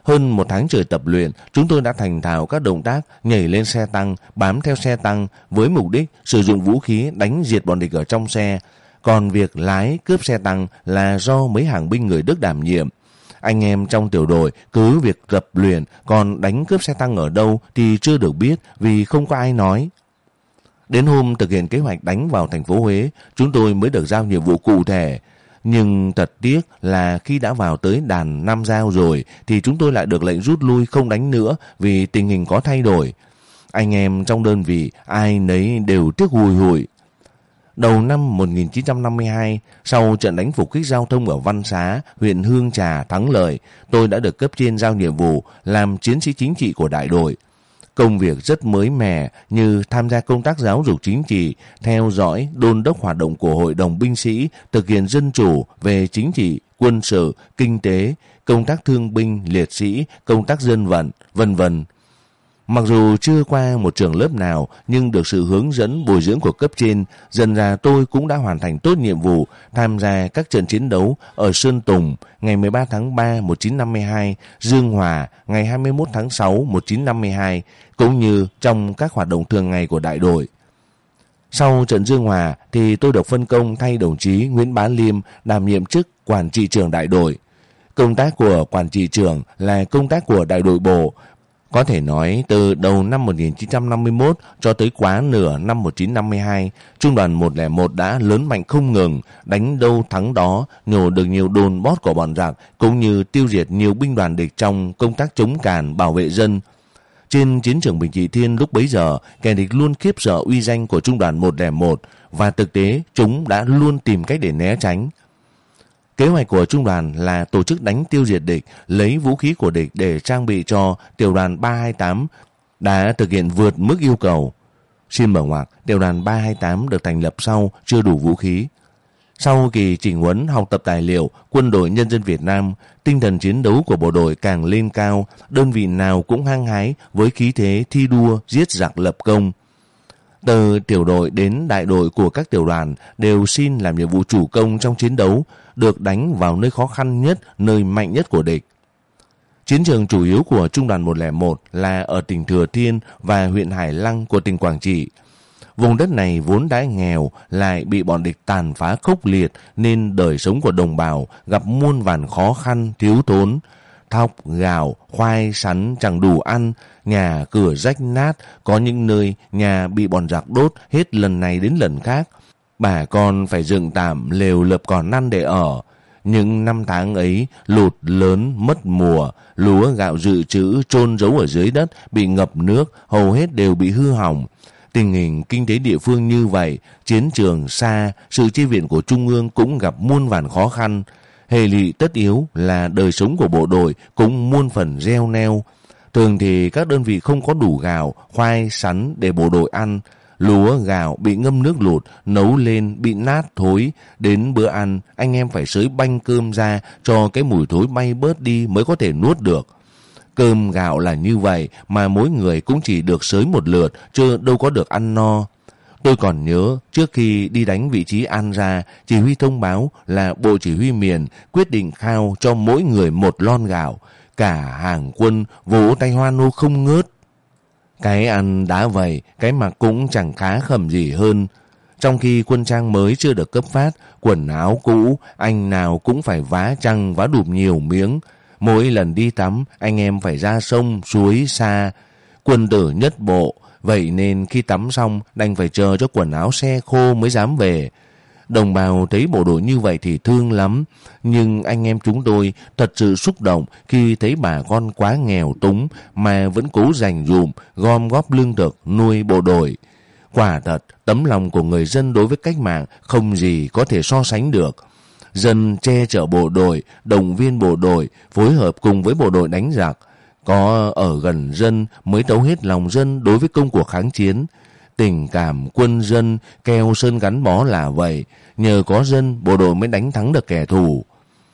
Hơn một tháng trời tập luyện, chúng tôi đã thành thạo các động tác nhảy lên xe tăng, bám theo xe tăng với mục đích sử dụng vũ khí đánh diệt bọn địch ở trong xe. Còn việc lái cướp xe tăng là do mấy hàng binh người Đức đảm nhiệm. Anh em trong tiểu đội cứ việc tập luyện, còn đánh cướp xe tăng ở đâu thì chưa được biết vì không có ai nói. Đến hôm thực hiện kế hoạch đánh vào thành phố Huế, chúng tôi mới được giao nhiệm vụ cụ thể. Nhưng thật tiếc là khi đã vào tới đàn Nam Giao rồi thì chúng tôi lại được lệnh rút lui không đánh nữa vì tình hình có thay đổi. Anh em trong đơn vị ai nấy đều tiếc hùi hụi. Đầu năm một nghìn chín trăm năm mươi hai, sau trận đánh phục kích giao thông ở Văn Xá, huyện Hương Trà thắng lợi, tôi đã được cấp trên giao nhiệm vụ làm chiến sĩ chính trị của đại đội. Công việc rất mới mẻ như tham gia công tác giáo dục chính trị, theo dõi, đôn đốc hoạt động của hội đồng binh sĩ, thực hiện dân chủ về chính trị, quân sự, kinh tế, công tác thương binh, liệt sĩ, công tác dân vận, vân vân. Mặc dù chưa qua một trường lớp nào nhưng được sự hướng dẫn bồi dưỡng của cấp trên, dần ra tôi cũng đã hoàn thành tốt nhiệm vụ tham gia các trận chiến đấu ở Sơn Tùng ngày mười ba tháng ba năm một nghìn chín trăm năm mươi hai, Dương Hòa ngày hai mươi mốt tháng sáu năm một nghìn chín trăm năm mươi hai, cũng như trong các hoạt động thường ngày của đại đội. Sau trận Dương Hòa thì tôi được phân công thay đồng chí Nguyễn Bá Liêm đảm nhiệm chức quản trị trưởng đại đội. Công tác của quản trị trưởng là công tác của đại đội bộ. Có thể nói từ đầu năm một nghìn chín trăm năm mươi mốt cho tới quá nửa năm một nghìn chín trăm năm mươi hai, Trung đoàn một không một đã lớn mạnh không ngừng, đánh đâu thắng đó, nhổ được nhiều đồn bót của bọn giặc, cũng như tiêu diệt nhiều binh đoàn địch trong công tác chống càn, bảo vệ dân. Trên chiến trường Bình Trị Thiên lúc bấy giờ, kẻ địch luôn khiếp sợ uy danh của Trung đoàn một không một và thực tế chúng đã luôn tìm cách để né tránh. Kế hoạch của trung đoàn là tổ chức đánh tiêu diệt địch, lấy vũ khí của địch để trang bị cho tiểu đoàn ba hai tám đã thực hiện vượt mức yêu cầu. Xin mở ngoặc, tiểu đoàn ba hai tám được thành lập sau chưa đủ vũ khí. Sau kỳ chỉnh huấn học tập tài liệu, Quân đội Nhân dân Việt Nam, tinh thần chiến đấu của bộ đội càng lên cao, đơn vị nào cũng hăng hái với khí thế thi đua giết giặc lập công. Từ tiểu đội đến đại đội của các tiểu đoàn đều xin làm nhiệm vụ chủ công trong chiến đấu, được đánh vào nơi khó khăn nhất, nơi mạnh nhất của địch. Chiến trường chủ yếu của Trung đoàn một không một là ở tỉnh Thừa Thiên và huyện Hải Lăng của tỉnh Quảng Trị. Vùng đất này vốn đã nghèo, lại bị bọn địch tàn phá khốc liệt nên đời sống của đồng bào gặp muôn vàn khó khăn, thiếu thốn. Thóc, gạo, khoai, sắn chẳng đủ ăn, nhà cửa rách nát, có những nơi nhà bị bọn giặc đốt hết lần này đến lần khác. Bà con phải dựng tạm lều lợp còn ăn để ở. Những năm tháng ấy, lụt lớn, mất mùa, lúa gạo dự trữ chôn giấu ở dưới đất, bị ngập nước, hầu hết đều bị hư hỏng. Tình hình kinh tế địa phương như vậy, chiến trường xa, sự chi viện của Trung ương cũng gặp muôn vàn khó khăn. Hệ lụy tất yếu là đời sống của bộ đội cũng muôn phần gieo neo. Thường thì các đơn vị không có đủ gạo, khoai, sắn để bộ đội ăn. Lúa, gạo bị ngâm nước lụt, nấu lên bị nát thối. Đến bữa ăn, anh em phải xới banh cơm ra cho cái mùi thối bay bớt đi mới có thể nuốt được. Cơm gạo là như vậy mà mỗi người cũng chỉ được xới một lượt, chứ đâu có được ăn no. Tôi còn nhớ trước khi đi đánh vị trí An Ra, chỉ huy thông báo là Bộ Chỉ huy miền quyết định khao cho mỗi người một lon gạo. Cả hàng quân vỗ tay hoan hô không ngớt. Cái ăn đã vậy, cái mặc cũng chẳng khá khẩm gì hơn. Trong khi quân trang mới chưa được cấp phát, quần áo cũ, anh nào cũng phải vá chăng vá đụp nhiều miếng. Mỗi lần đi tắm, anh em phải ra sông, suối, xa. Quân tử nhất bộ, vậy nên khi tắm xong, đành phải chờ cho quần áo xe khô mới dám về. Đồng bào thấy bộ đội như vậy thì thương lắm, nhưng anh em chúng tôi thật sự xúc động khi thấy bà con quá nghèo túng mà vẫn cố dành dụm, gom góp lương thực, nuôi bộ đội. Quả thật, tấm lòng của người dân đối với cách mạng không gì có thể so sánh được. Dân che chở bộ đội, động viên bộ đội, phối hợp cùng với bộ đội đánh giặc. Có ở gần dân mới thấu hết lòng dân đối với công cuộc kháng chiến. Tình cảm quân dân, keo sơn gắn bó là vậy. Nhờ có dân, bộ đội mới đánh thắng được kẻ thù.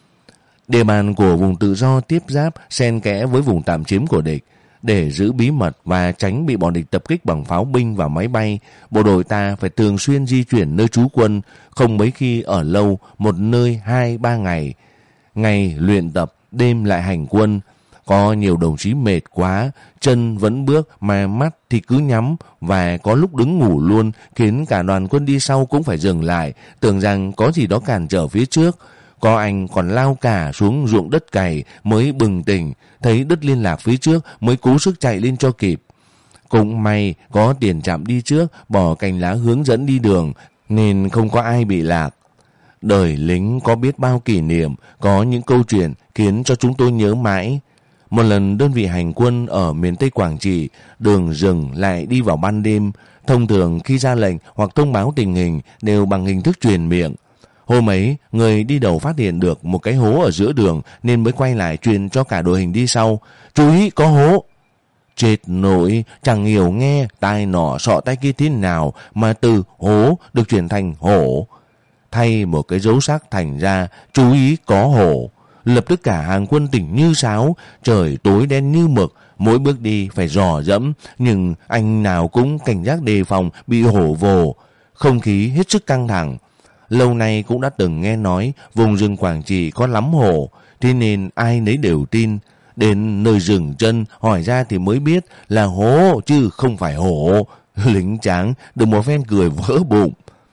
Địa bàn của vùng tự do tiếp giáp xen kẽ với vùng tạm chiếm của địch. Để giữ bí mật và tránh bị bọn địch tập kích bằng pháo binh và máy bay, bộ đội ta phải thường xuyên di chuyển nơi trú quân, không mấy khi ở lâu, một nơi hai ba ngày. Ngày luyện tập, đêm lại hành quân. Có nhiều đồng chí mệt quá, chân vẫn bước mà mắt thì cứ nhắm, và có lúc đứng ngủ luôn, khiến cả đoàn quân đi sau cũng phải dừng lại, tưởng rằng có gì đó cản trở phía trước. Có anh còn lao cả xuống ruộng đất cày mới bừng tỉnh, thấy đứt liên lạc phía trước mới cố sức chạy lên cho kịp. Cũng may có tiền trạm đi trước, bỏ cành lá hướng dẫn đi đường, nên không có ai bị lạc. Đời lính có biết bao kỷ niệm, có những câu chuyện khiến cho chúng tôi nhớ mãi. Một lần đơn vị hành quân ở miền Tây Quảng Trị, đường rừng lại đi vào ban đêm. Thông thường khi ra lệnh hoặc thông báo tình hình đều bằng hình thức truyền miệng. Hôm ấy, người đi đầu phát hiện được một cái hố ở giữa đường nên mới quay lại truyền cho cả đội hình đi sau. Chú ý, có hố! Chết nổi, chẳng hiểu nghe tai nọ sọ tai kia thế nào mà từ hố được chuyển thành hổ. Thay một cái dấu sắc thành ra chú ý có hổ. Lập tức cả hàng quân tỉnh như sáo, trời tối đen như mực, mỗi bước đi phải dò dẫm, nhưng anh nào cũng cảnh giác đề phòng bị hổ vồ. Không khí hết sức căng thẳng. Lâu nay cũng đã từng nghe nói vùng rừng Quảng Trị có lắm hổ, thế nên ai nấy đều tin. Đến nơi dừng chân hỏi ra thì mới biết là hổ chứ không phải hổ. Lính tráng được một phen cười vỡ bụng.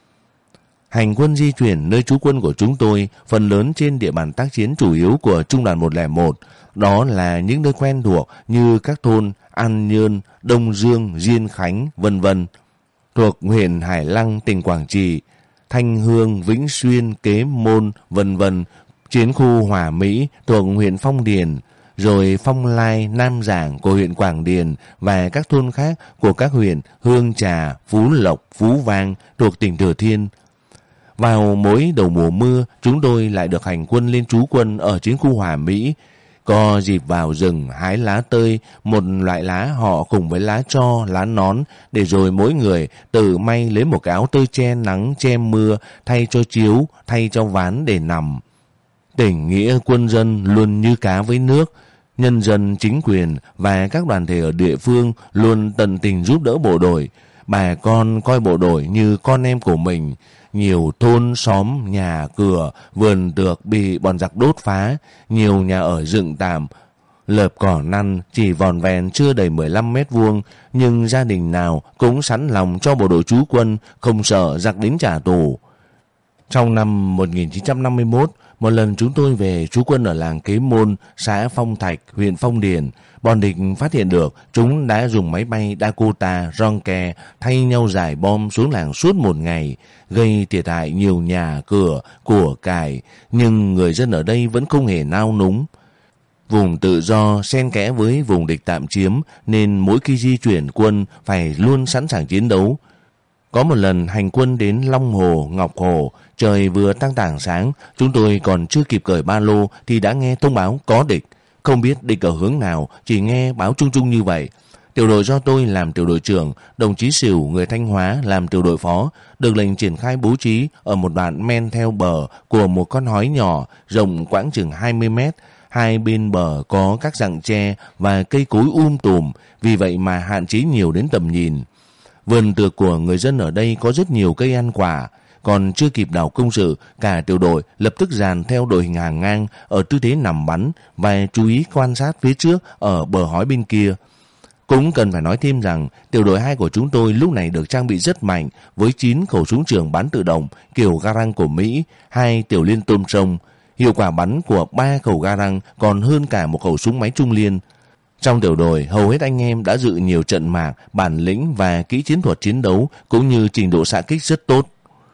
Hành quân di chuyển nơi trú quân của chúng tôi phần lớn trên địa bàn tác chiến chủ yếu của Trung đoàn một không một. Đó là những nơi quen thuộc như các thôn An Nhơn, Đông Dương, Diên Khánh, vân vân thuộc huyện Hải Lăng, tỉnh Quảng Trị, Thanh Hương, Vĩnh Xuyên, Kế Môn, vân vân chiến khu Hòa Mỹ thuộc huyện Phong Điền, rồi Phong Lai, Nam Giảng của huyện Quảng Điền và các thôn khác của các huyện Hương Trà, Phú Lộc, Phú Vang thuộc tỉnh Thừa Thiên. Vào mỗi đầu mùa mưa, chúng tôi lại được hành quân lên trú quân ở chiến khu Hòa Mỹ. Có dịp vào rừng hái lá tơi, một loại lá họ cùng với lá tro, lá nón, để rồi mỗi người tự may lấy một cái áo tơi che nắng, che mưa, thay cho chiếu, thay cho ván để nằm. Tình nghĩa quân dân luôn như cá với nước. Nhân dân, chính quyền và các đoàn thể ở địa phương luôn tận tình giúp đỡ bộ đội. Bà con coi bộ đội như con em của mình. Nhiều thôn, xóm, nhà, cửa, vườn tược bị bọn giặc đốt phá. Nhiều nhà ở dựng tạm, lợp cỏ năn chỉ vòn vẹn chưa đầy mười lăm mét vuông. Nhưng gia đình nào cũng sẵn lòng cho bộ đội trú quân, không sợ giặc đến trả thù. Trong năm một nghìn chín trăm năm mươi mốt, một lần chúng tôi về trú quân ở làng Kế Môn, xã Phong Thạch, huyện Phong Điền. Bọn địch phát hiện được chúng đã dùng máy bay Dakota, Ronke thay nhau rải bom xuống làng suốt một ngày, gây thiệt hại nhiều nhà, cửa, của cải, nhưng người dân ở đây vẫn không hề nao núng. Vùng tự do xen kẽ với vùng địch tạm chiếm nên mỗi khi di chuyển quân phải luôn sẵn sàng chiến đấu. Có một lần hành quân đến Long Hồ, Ngọc Hồ, trời vừa tăng tảng sáng, chúng tôi còn chưa kịp cởi ba lô thì đã nghe thông báo có địch. Không biết địch ở hướng nào, chỉ nghe báo chung chung như vậy. Tiểu đội do tôi làm tiểu đội trưởng, đồng chí Sửu người Thanh Hóa làm tiểu đội phó, được lệnh triển khai bố trí ở một đoạn men theo bờ của một con hói nhỏ, rộng quãng chừng hai mươi mét. Hai bên bờ có các rặng tre và cây cối um tùm, vì vậy mà hạn chế nhiều đến tầm nhìn. Vườn tược của người dân ở đây có rất nhiều cây ăn quả. Còn chưa kịp đảo công sự, cả tiểu đội lập tức dàn theo đội hình hàng ngang ở tư thế nằm bắn và chú ý quan sát phía trước ở bờ hói bên kia. Cũng cần phải nói thêm rằng tiểu đội hai của chúng tôi lúc này được trang bị rất mạnh với chín khẩu súng trường bắn tự động kiểu Garand của Mỹ, hai tiểu liên tôm sông. Hiệu quả bắn của ba khẩu Garand còn hơn cả một khẩu súng máy trung liên. Trong tiểu đội, hầu hết anh em đã dự nhiều trận mạc, bản lĩnh và kỹ chiến thuật chiến đấu cũng như trình độ xạ kích rất tốt.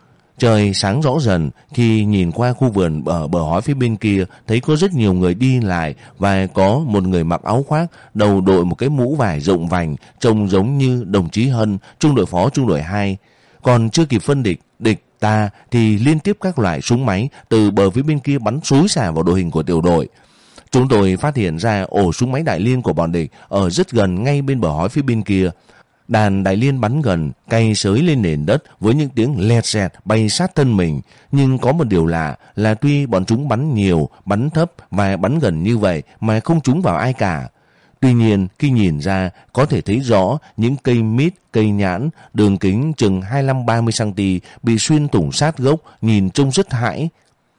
Trời sáng rõ dần, khi nhìn qua khu vườn ở bờ hói phía bên kia, thấy có rất nhiều người đi lại và có một người mặc áo khoác, đầu đội một cái mũ vải rộng vành, trông giống như đồng chí Hân, trung đội phó trung đội hai. Còn chưa kịp phân địch, địch ta thì liên tiếp các loại súng máy từ bờ phía bên kia bắn xối xả vào đội hình của tiểu đội. Chúng tôi phát hiện ra ổ súng máy đại liên của bọn địch ở rất gần ngay bên bờ hói phía bên kia. Đàn đại liên bắn gần, cày xới lên nền đất với những tiếng lẹt xẹt bay sát thân mình. Nhưng có một điều lạ là tuy bọn chúng bắn nhiều, bắn thấp và bắn gần như vậy mà không trúng vào ai cả. Tuy nhiên khi nhìn ra có thể thấy rõ những cây mít, cây nhãn, đường kính chừng hai mươi lăm ba mươi xăng-ti-mét bị xuyên thủng sát gốc, nhìn trông rất hãi.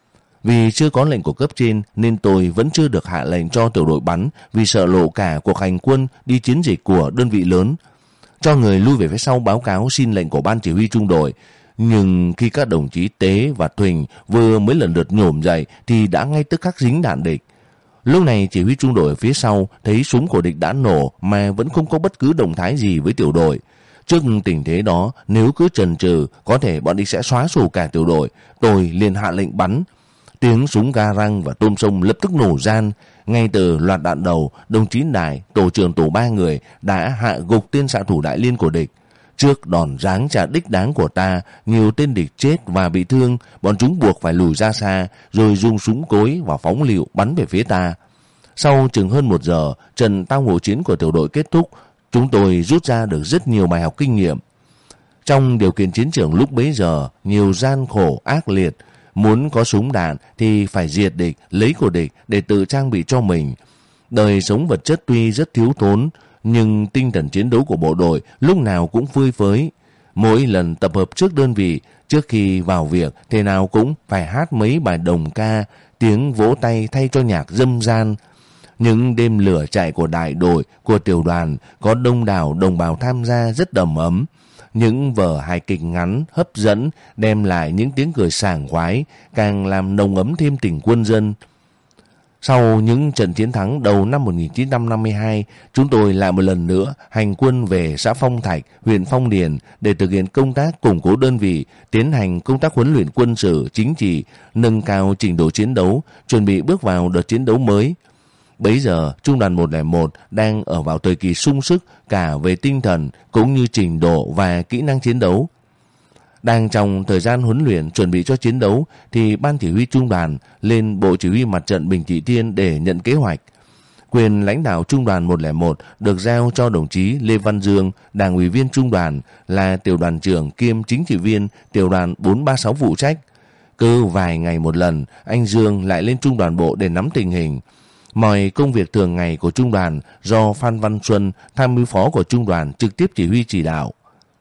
Vì chưa có lệnh của cấp trên nên tôi vẫn chưa được hạ lệnh cho tiểu đội bắn vì sợ lộ cả cuộc hành quân đi chiến dịch của đơn vị lớn. Cho người lui về phía sau báo cáo xin lệnh của ban chỉ huy trung đội. Nhưng khi các đồng chí Tế và Thuỳnh vừa mới lần lượt nhổm dậy thì đã ngay tức khắc dính đạn địch. Lúc này chỉ huy trung đội ở phía sau thấy súng của địch đã nổ mà vẫn không có bất cứ động thái gì với tiểu đội. Trước tình thế đó, nếu cứ chần chừ, có thể bọn địch sẽ xóa sổ cả tiểu đội. Tôi liền hạ lệnh bắn. Tiếng súng ga răng và tôm sông lập tức nổ gian. Ngay từ loạt đạn đầu, đồng chí Đại, tổ trưởng tổ ba người đã hạ gục tên xạ thủ Đại Liên của địch. Trước đòn giáng trả đích đáng của ta, nhiều tên địch chết và bị thương, bọn chúng buộc phải lùi ra xa, rồi dùng súng cối và phóng lựu bắn về phía ta. Sau chừng hơn một giờ, trận tao ngộ chiến của tiểu đội kết thúc, chúng tôi rút ra được rất nhiều bài học kinh nghiệm. Trong điều kiện chiến trường lúc bấy giờ, nhiều gian khổ ác liệt, muốn có súng đạn thì phải diệt địch, lấy của địch để tự trang bị cho mình. Đời sống vật chất tuy rất thiếu thốn, nhưng tinh thần chiến đấu của bộ đội lúc nào cũng phơi phới. Mỗi lần tập hợp trước đơn vị, trước khi vào việc, thế nào cũng phải hát mấy bài đồng ca, tiếng vỗ tay thay cho nhạc dâm gian. Những đêm lửa chạy của đại đội, của tiểu đoàn có đông đảo đồng bào tham gia rất đầm ấm. Những vở hài kịch ngắn, hấp dẫn, đem lại những tiếng cười sảng khoái, càng làm nồng ấm thêm tình quân dân. Sau những trận chiến thắng đầu năm một nghìn chín trăm năm mươi hai, chúng tôi lại một lần nữa hành quân về xã Phong Thạch, huyện Phong Điền để thực hiện công tác củng cố đơn vị, tiến hành công tác huấn luyện quân sự, chính trị, nâng cao trình độ chiến đấu, chuẩn bị bước vào đợt chiến đấu mới. Bấy giờ, Trung đoàn một không một đang ở vào thời kỳ sung sức cả về tinh thần cũng như trình độ và kỹ năng chiến đấu. Đang trong thời gian huấn luyện chuẩn bị cho chiến đấu thì ban chỉ huy trung đoàn lên bộ chỉ huy mặt trận Bình Trị Thiên để nhận kế hoạch. Quyền lãnh đạo trung đoàn một không một được giao cho đồng chí Lê Văn Dương, đảng ủy viên trung đoàn, là tiểu đoàn trưởng kiêm chính trị viên tiểu đoàn bốn ba sáu phụ trách. Cứ vài ngày một lần, anh Dương lại lên trung đoàn bộ để nắm tình hình. Mọi công việc thường ngày của trung đoàn do Phan Văn Xuân, tham mưu phó của trung đoàn, trực tiếp chỉ huy chỉ đạo.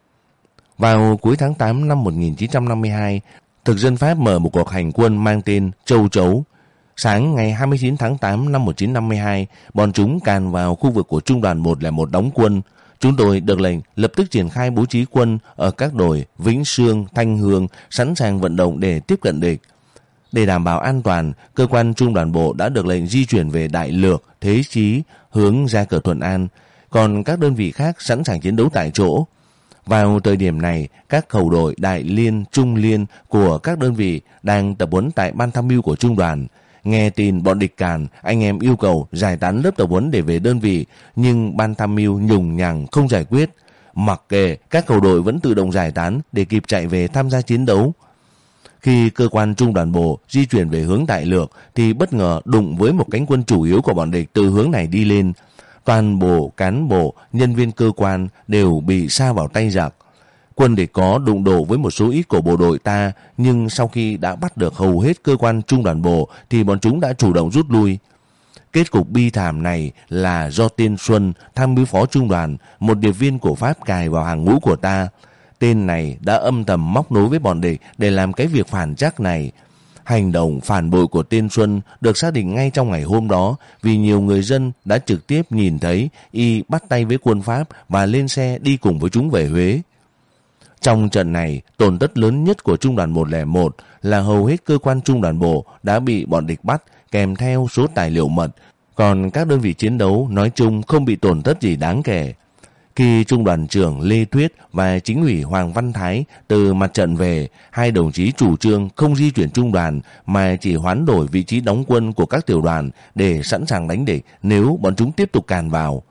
Vào cuối tháng tám năm một nghìn chín trăm năm mươi hai, thực dân Pháp mở một cuộc hành quân mang tên Châu Chấu. Sáng ngày hai mươi chín tháng tám năm một nghìn chín trăm năm mươi hai, bọn chúng càn vào khu vực của trung đoàn một không một đóng quân. Chúng tôi được lệnh lập tức triển khai bố trí quân ở các đồi Vĩnh Sương, Thanh Hương, sẵn sàng vận động để tiếp cận địch. Để đảm bảo an toàn, cơ quan trung đoàn bộ đã được lệnh di chuyển về Đại Lược, Thế Chí, hướng ra cửa Thuận An, còn các đơn vị khác sẵn sàng chiến đấu tại chỗ. Vào thời điểm này, các khẩu đội Đại Liên, Trung Liên của các đơn vị đang tập huấn tại ban tham mưu của trung đoàn. Nghe tin bọn địch càn, anh em yêu cầu giải tán lớp tập huấn để về đơn vị, nhưng ban tham mưu nhùng nhằng không giải quyết. Mặc kệ, các khẩu đội vẫn tự động giải tán để kịp chạy về tham gia chiến đấu. Khi cơ quan trung đoàn bộ di chuyển về hướng Đại Lược thì bất ngờ đụng với một cánh quân chủ yếu của bọn địch từ hướng này đi lên. Toàn bộ cán bộ, nhân viên cơ quan đều bị sa vào tay giặc. Quân địch có đụng độ với một số ít của bộ đội ta, nhưng sau khi đã bắt được hầu hết cơ quan trung đoàn bộ thì bọn chúng đã chủ động rút lui. Kết cục bi thảm này là do tên Xuân, tham mưu phó trung đoàn, một điệp viên của Pháp cài vào hàng ngũ của ta. Tên này đã âm thầm móc nối với bọn địch để làm cái việc phản trắc này. Hành động phản bội của tên Xuân được xác định ngay trong ngày hôm đó vì nhiều người dân đã trực tiếp nhìn thấy y bắt tay với quân Pháp và lên xe đi cùng với chúng về Huế. Trong trận này, tổn thất lớn nhất của trung đoàn một không một là hầu hết cơ quan trung đoàn bộ đã bị bọn địch bắt kèm theo số tài liệu mật, còn các đơn vị chiến đấu nói chung không bị tổn thất gì đáng kể. Khi trung đoàn trưởng Lê Thuyết và chính ủy Hoàng Văn Thái từ mặt trận về, hai đồng chí chủ trương không di chuyển trung đoàn mà chỉ hoán đổi vị trí đóng quân của các tiểu đoàn để sẵn sàng đánh địch nếu bọn chúng tiếp tục càn vào.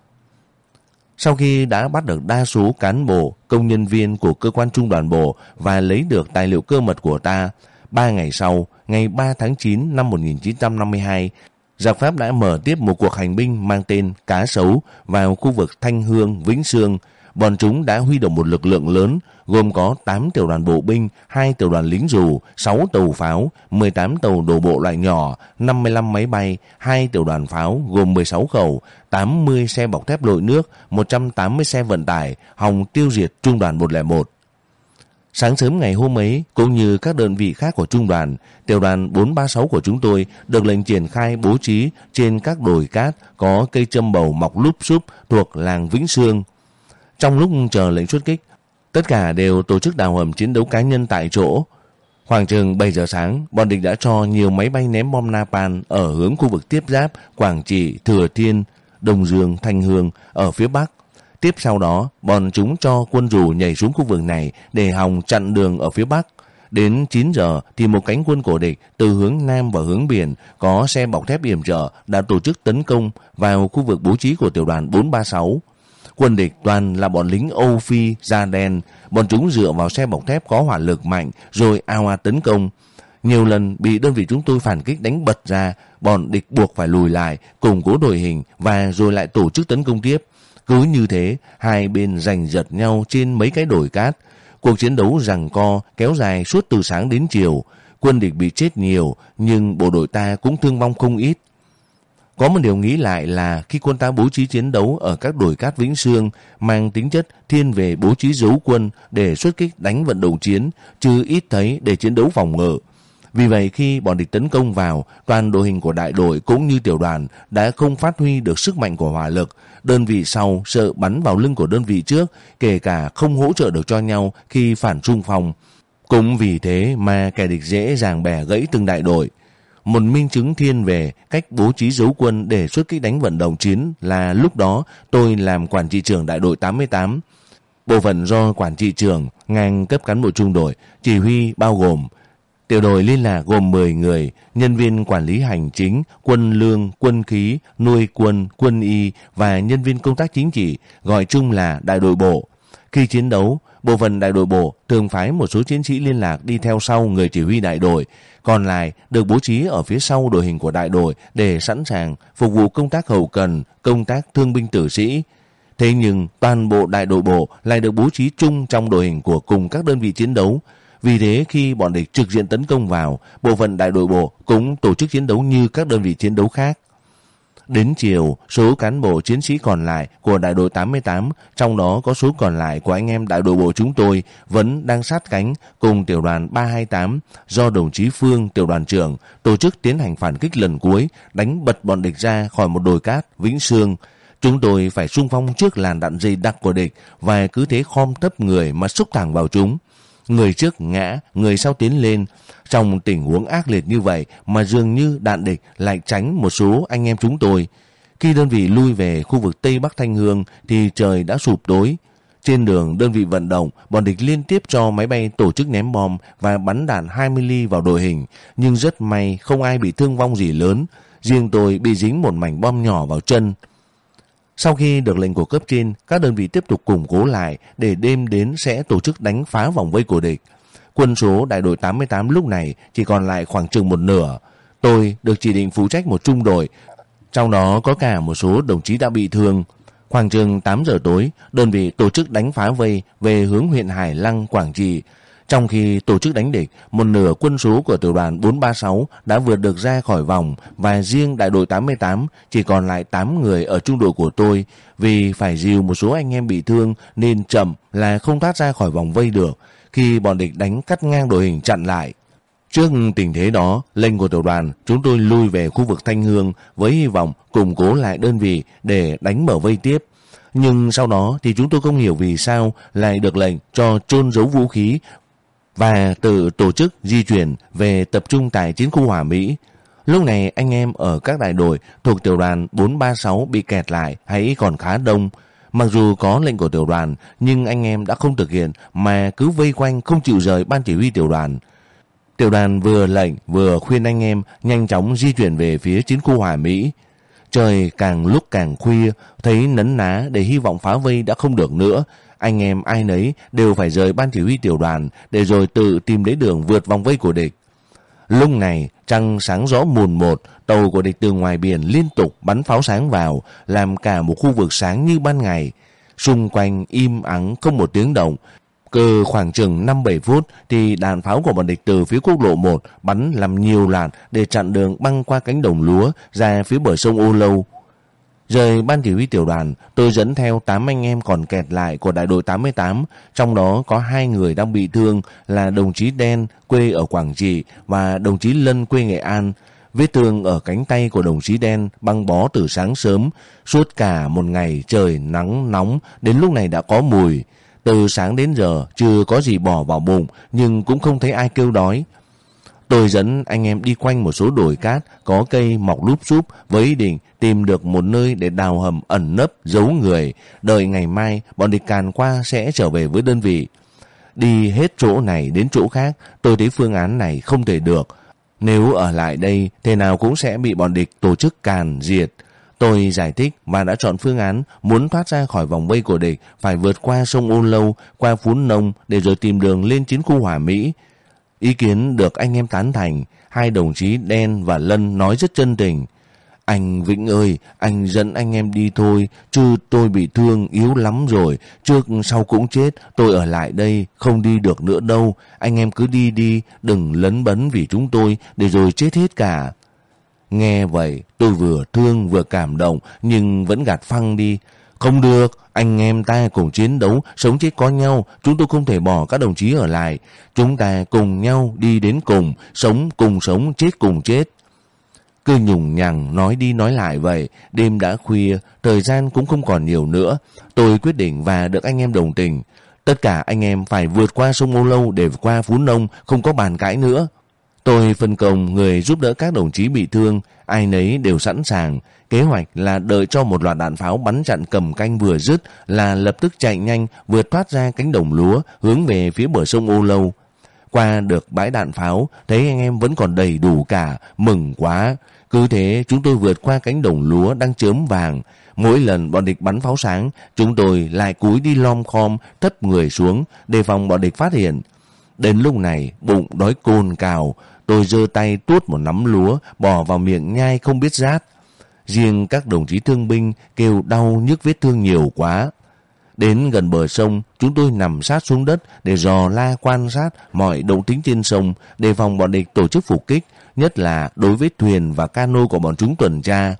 Sau khi đã bắt được đa số cán bộ, công nhân viên của cơ quan trung đoàn bộ và lấy được tài liệu cơ mật của ta, ba ngày sau, ngày ba tháng chín năm một nghìn chín trăm năm mươi hai, giặc Pháp đã mở tiếp một cuộc hành binh mang tên Cá Sấu vào khu vực Thanh Hương, Vĩnh Sương. Bọn chúng đã huy động một lực lượng lớn, gồm có tám tiểu đoàn bộ binh, hai tiểu đoàn lính dù, sáu tàu pháo, mười tám tàu đổ bộ loại nhỏ, năm mươi lăm máy bay, hai tiểu đoàn pháo gồm mười sáu khẩu, tám mươi xe bọc thép lội nước, một trăm tám mươi xe vận tải, hòng tiêu diệt trung đoàn một không một. Sáng sớm ngày hôm ấy, cũng như các đơn vị khác của trung đoàn, tiểu đoàn bốn ba sáu của chúng tôi được lệnh triển khai bố trí trên các đồi cát có cây châm bầu mọc lúp xúp thuộc làng Vĩnh Sương. Trong lúc chờ lệnh xuất kích, tất cả đều tổ chức đào hầm chiến đấu cá nhân tại chỗ. Khoảng chừng bảy giờ sáng, bọn địch đã cho nhiều máy bay ném bom napalm ở hướng khu vực tiếp giáp Quảng Trị, Thừa Thiên, Đông Dương, Thanh Hương ở phía bắc. Tiếp sau đó, bọn chúng cho quân dù nhảy xuống khu vực này để hòng chặn đường ở phía bắc. Đến chín giờ thì một cánh quân của địch từ hướng nam và hướng biển có xe bọc thép yểm trợ đã tổ chức tấn công vào khu vực bố trí của tiểu đoàn bốn ba sáu. Quân địch toàn là bọn lính Âu Phi, da đen, bọn chúng dựa vào xe bọc thép có hỏa lực mạnh rồi ào ạt tấn công. Nhiều lần bị đơn vị chúng tôi phản kích đánh bật ra, bọn địch buộc phải lùi lại, củng cố đội hình và rồi lại tổ chức tấn công tiếp. Cứ như thế, hai bên giành giật nhau trên mấy cái đồi cát. Cuộc chiến đấu giằng co kéo dài suốt từ sáng đến chiều. Quân địch bị chết nhiều, nhưng bộ đội ta cũng thương vong không ít. Có một điều nghĩ lại là khi quân ta bố trí chiến đấu ở các đồi cát Vĩnh Sương mang tính chất thiên về bố trí giấu quân để xuất kích đánh vận động chiến, chứ ít thấy để chiến đấu phòng ngự. Vì vậy khi bọn địch tấn công vào, toàn đội hình của đại đội cũng như tiểu đoàn đã không phát huy được sức mạnh của hỏa lực. Đơn vị sau sợ bắn vào lưng của đơn vị trước, kể cả không hỗ trợ được cho nhau khi phản xung phong. Cũng vì thế mà kẻ địch dễ dàng bẻ gãy từng đại đội. Một minh chứng thiên về cách bố trí giấu quân để xuất kích đánh vận động chiến là lúc đó tôi làm quản trị trưởng đại đội tám mươi tám. Bộ phận do quản trị trưởng ngang cấp cán bộ trung đội chỉ huy bao gồm tiểu đội liên lạc gồm mười người, nhân viên quản lý hành chính, quân lương, quân khí, nuôi quân, quân y và nhân viên công tác chính trị, gọi chung là đại đội bộ. Khi chiến đấu, bộ phận đại đội bộ thường phái một số chiến sĩ liên lạc đi theo sau người chỉ huy đại đội, còn lại được bố trí ở phía sau đội hình của đại đội để sẵn sàng phục vụ công tác hậu cần, công tác thương binh tử sĩ. Thế nhưng toàn bộ đại đội bộ lại được bố trí chung trong đội hình của cùng các đơn vị chiến đấu. Vì thế khi bọn địch trực diện tấn công vào, bộ phận đại đội bộ cũng tổ chức chiến đấu như các đơn vị chiến đấu khác. Đến chiều, số cán bộ chiến sĩ còn lại của đại đội tám mươi tám, trong đó có số còn lại của anh em đại đội bộ chúng tôi, vẫn đang sát cánh cùng tiểu đoàn ba hai tám do đồng chí Phương, tiểu đoàn trưởng, tổ chức tiến hành phản kích lần cuối, đánh bật bọn địch ra khỏi một đồi cát, Vĩnh Sương. Chúng tôi phải xung phong trước làn đạn dày đặc của địch và cứ thế khom thấp người mà xúc thẳng vào chúng. Người trước ngã, người sau tiến lên. Trong tình huống ác liệt như vậy mà dường như đạn địch lại tránh một số anh em chúng tôi. Khi đơn vị lui về khu vực Tây Bắc Thanh Hương thì trời đã sụp tối. Trên đường đơn vị vận động, bọn địch liên tiếp cho máy bay tổ chức ném bom và bắn đạn hai mươi ly vào đội hình. Nhưng rất may không ai bị thương vong gì lớn. Riêng tôi bị dính một mảnh bom nhỏ vào chân. Sau khi được lệnh của cấp trên, các đơn vị tiếp tục củng cố lại để đêm đến sẽ tổ chức đánh phá vòng vây của địch. Quân số đại đội tám mươi tám lúc này chỉ còn lại khoảng chừng một nửa. Tôi được chỉ định phụ trách một trung đội, trong đó có cả một số đồng chí đã bị thương. Khoảng chừng tám giờ tối, đơn vị tổ chức đánh phá vây về hướng huyện Hải Lăng, Quảng Trị. Trong khi tổ chức đánh địch, một nửa quân số của tiểu đoàn bốn ba sáu đã vượt được ra khỏi vòng và riêng đại đội tám mươi tám chỉ còn lại tám người ở trung đội của tôi. Vì phải dìu một số anh em bị thương nên chậm là không thoát ra khỏi vòng vây được khi bọn địch đánh cắt ngang đội hình chặn lại. Trước tình thế đó, lệnh của tiểu đoàn chúng tôi lui về khu vực Thanh Hương với hy vọng củng cố lại đơn vị để đánh mở vây tiếp. Nhưng sau đó thì chúng tôi không hiểu vì sao lại được lệnh cho chôn giấu vũ khí và tự tổ chức di chuyển về tập trung tại chiến khu Hòa Mỹ. Lúc này anh em ở các đại đội thuộc tiểu đoàn bốn ba sáu bị kẹt lại hay còn khá đông. Mặc dù có lệnh của tiểu đoàn nhưng anh em đã không thực hiện mà cứ vây quanh không chịu rời ban chỉ huy tiểu đoàn. Tiểu đoàn vừa lệnh vừa khuyên anh em nhanh chóng di chuyển về phía chiến khu Hòa Mỹ. Trời càng lúc càng khuya, thấy nấn ná để hy vọng phá vây đã không được nữa. Anh em ai nấy đều phải rời ban chỉ huy tiểu đoàn để rồi tự tìm lấy đường vượt vòng vây của địch. Lúc này trăng sáng rõ mồn một, tàu của địch từ ngoài biển liên tục bắn pháo sáng vào, làm cả một khu vực sáng như ban ngày. Xung quanh im ắng không một tiếng động. Cứ khoảng chừng năm bảy phút thì đạn pháo của bọn địch từ phía quốc lộ một bắn làm nhiều làn để chặn đường băng qua cánh đồng lúa ra phía bờ sông Ô Lâu. Rời ban chỉ huy tiểu đoàn, tôi dẫn theo tám anh em còn kẹt lại của đại đội tám mươi tám, trong đó có hai người đang bị thương là đồng chí Đen quê ở Quảng Trị và đồng chí Lân quê Nghệ An. Vết thương ở cánh tay của đồng chí Đen băng bó từ sáng sớm, suốt cả một ngày trời nắng nóng, đến lúc này đã có mùi. Từ sáng đến giờ chưa có gì bỏ vào bụng, nhưng cũng không thấy ai kêu đói. Tôi dẫn anh em đi quanh một số đồi cát có cây mọc lúp xúp với ý định tìm được một nơi để đào hầm ẩn nấp giấu người, đợi ngày mai bọn địch càn qua sẽ trở về với đơn vị. Đi hết chỗ này đến chỗ khác, tôi thấy phương án này không thể được. Nếu ở lại đây, thế nào cũng sẽ bị bọn địch tổ chức càn diệt. Tôi giải thích và đã chọn phương án muốn thoát ra khỏi vòng vây của địch phải vượt qua sông Âu Lâu, qua Phú Nông để rồi tìm đường lên chiến khu Hòa Mỹ. Ý kiến được anh em tán thành, hai đồng chí Đen và Lân nói rất chân tình. Anh Vĩnh ơi, anh dẫn anh em đi thôi, chứ tôi bị thương yếu lắm rồi, trước sau cũng chết, tôi ở lại đây, không đi được nữa đâu, anh em cứ đi đi, đừng lấn bấn vì chúng tôi, để rồi chết hết cả. Nghe vậy, tôi vừa thương vừa cảm động, nhưng vẫn gạt phăng đi. Không được, anh em ta cùng chiến đấu, sống chết có nhau, chúng tôi không thể bỏ các đồng chí ở lại. Chúng ta cùng nhau đi đến cùng, sống cùng sống, chết cùng chết. Cứ nhùng nhằng nói đi nói lại vậy, đêm đã khuya, thời gian cũng không còn nhiều nữa. Tôi quyết định và được anh em đồng tình. Tất cả anh em phải vượt qua sông Âu Lâu để qua Phú Nông, không có bàn cãi nữa. Tôi phân công người giúp đỡ các đồng chí bị thương, ai nấy đều sẵn sàng. Kế hoạch là đợi cho một loạt đạn pháo bắn chặn cầm canh vừa dứt là lập tức chạy nhanh vượt thoát ra cánh đồng lúa hướng về phía bờ sông Âu Lâu. Qua được bãi đạn pháo, thấy anh em vẫn còn đầy đủ cả, mừng quá. Cứ thế chúng tôi vượt qua cánh đồng lúa đang chớm vàng. Mỗi lần bọn địch bắn pháo sáng, chúng tôi lại cúi đi lom khom, thấp người xuống, đề phòng bọn địch phát hiện. Đến lúc này, bụng đói cồn cào, tôi giơ tay tuốt một nắm lúa, bỏ vào miệng nhai không biết rát. Riêng các đồng chí thương binh kêu đau nhức vết thương nhiều quá. Đến gần bờ sông, chúng tôi nằm sát xuống đất để dò la quan sát mọi động tĩnh trên sông, đề phòng bọn địch tổ chức phục kích, nhất là đối với thuyền và cano của bọn chúng tuần tra.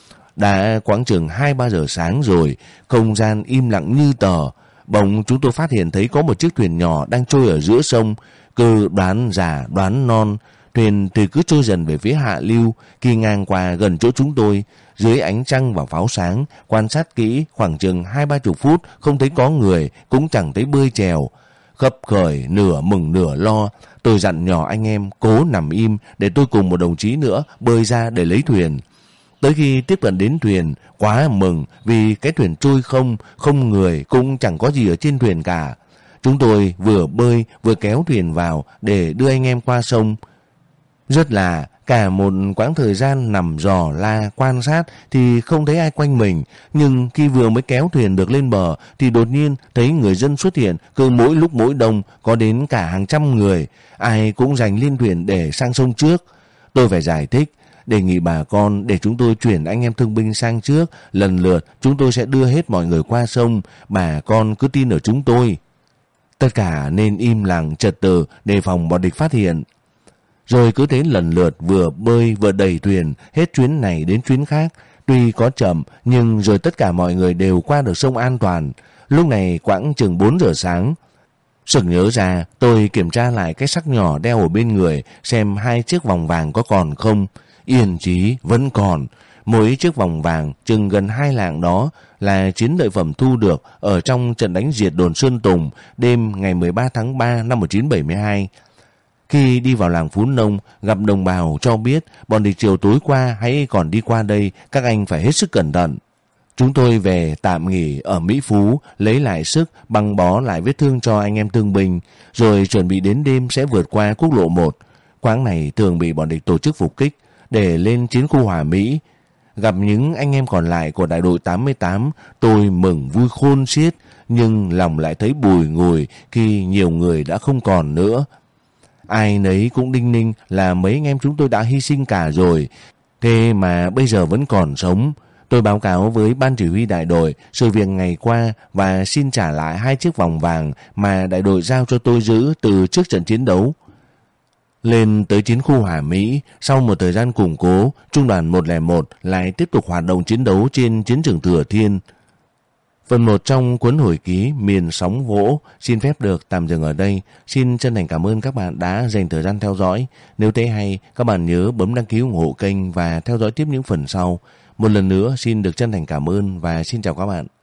Đã quãng chừng hai ba giờ sáng rồi, không gian im lặng như tờ. Bỗng chúng tôi phát hiện thấy có một chiếc thuyền nhỏ đang trôi ở giữa sông. Cứ đoán già đoán non, thuyền thì cứ trôi dần về phía hạ lưu. Khi ngang qua gần chỗ chúng tôi, dưới ánh trăng và pháo sáng, quan sát kỹ khoảng chừng hai ba chục phút không thấy có người, cũng chẳng thấy bơi chèo. Khấp khởi nửa mừng nửa lo, tôi dặn nhỏ anh em cố nằm im để tôi cùng một đồng chí nữa bơi ra để lấy thuyền. Tới khi tiếp cận đến thuyền, quá mừng vì cái thuyền trôi không, không người, cũng chẳng có gì ở trên thuyền cả. Chúng tôi vừa bơi vừa kéo thuyền vào để đưa anh em qua sông. Rất là cả một quãng thời gian nằm dò la quan sát thì không thấy ai quanh mình, nhưng khi vừa mới kéo thuyền được lên bờ thì đột nhiên thấy người dân xuất hiện, cứ mỗi lúc mỗi đông, có đến cả hàng trăm người, ai cũng giành lên thuyền để sang sông trước. Tôi phải giải thích, đề nghị bà con để chúng tôi chuyển anh em thương binh sang trước, lần lượt chúng tôi sẽ đưa hết mọi người qua sông, bà con cứ tin ở chúng tôi. Tất cả nên im lặng trật tự đề phòng bọn địch phát hiện. Rồi cứ thế lần lượt vừa bơi vừa đẩy thuyền hết chuyến này đến chuyến khác. Tuy có chậm nhưng rồi tất cả mọi người đều qua được sông an toàn. Lúc này quãng chừng bốn giờ sáng. Sực nhớ ra, tôi kiểm tra lại cái sắc nhỏ đeo ở bên người xem hai chiếc vòng vàng có còn không. Yên chí vẫn còn. Mỗi chiếc vòng vàng chừng gần hai lạng đó là chiến lợi phẩm thu được ở trong trận đánh diệt đồn Sơn Tùng đêm ngày mười ba tháng ba năm một nghìn chín trăm bảy mươi hai. Khi đi vào làng Phú Nông, gặp đồng bào cho biết bọn địch chiều tối qua hãy còn đi qua đây, các anh phải hết sức cẩn thận. Chúng tôi về tạm nghỉ ở Mỹ Phú, lấy lại sức, băng bó lại vết thương cho anh em thương binh, rồi chuẩn bị đến đêm sẽ vượt qua quốc lộ một. Quãng này thường bị bọn địch tổ chức phục kích để lên chiến khu Hòa Mỹ. Gặp những anh em còn lại của đại đội tám mươi tám, tôi mừng vui khôn xiết, nhưng lòng lại thấy bùi ngùi khi nhiều người đã không còn nữa. Ai nấy cũng đinh ninh là mấy anh em chúng tôi đã hy sinh cả rồi, thế mà bây giờ vẫn còn sống. Tôi báo cáo với ban chỉ huy đại đội sự việc ngày qua và xin trả lại hai chiếc vòng vàng mà đại đội giao cho tôi giữ từ trước trận chiến đấu. Lên tới chiến khu Hà Mỹ, sau một thời gian củng cố, Trung đoàn một không một lại tiếp tục hoạt động chiến đấu trên chiến trường Thừa Thiên. Phần một trong cuốn hồi ký Miền Sóng Vỗ xin phép được tạm dừng ở đây. Xin chân thành cảm ơn các bạn đã dành thời gian theo dõi. Nếu thấy hay, các bạn nhớ bấm đăng ký ủng hộ kênh và theo dõi tiếp những phần sau. Một lần nữa xin được chân thành cảm ơn và xin chào các bạn.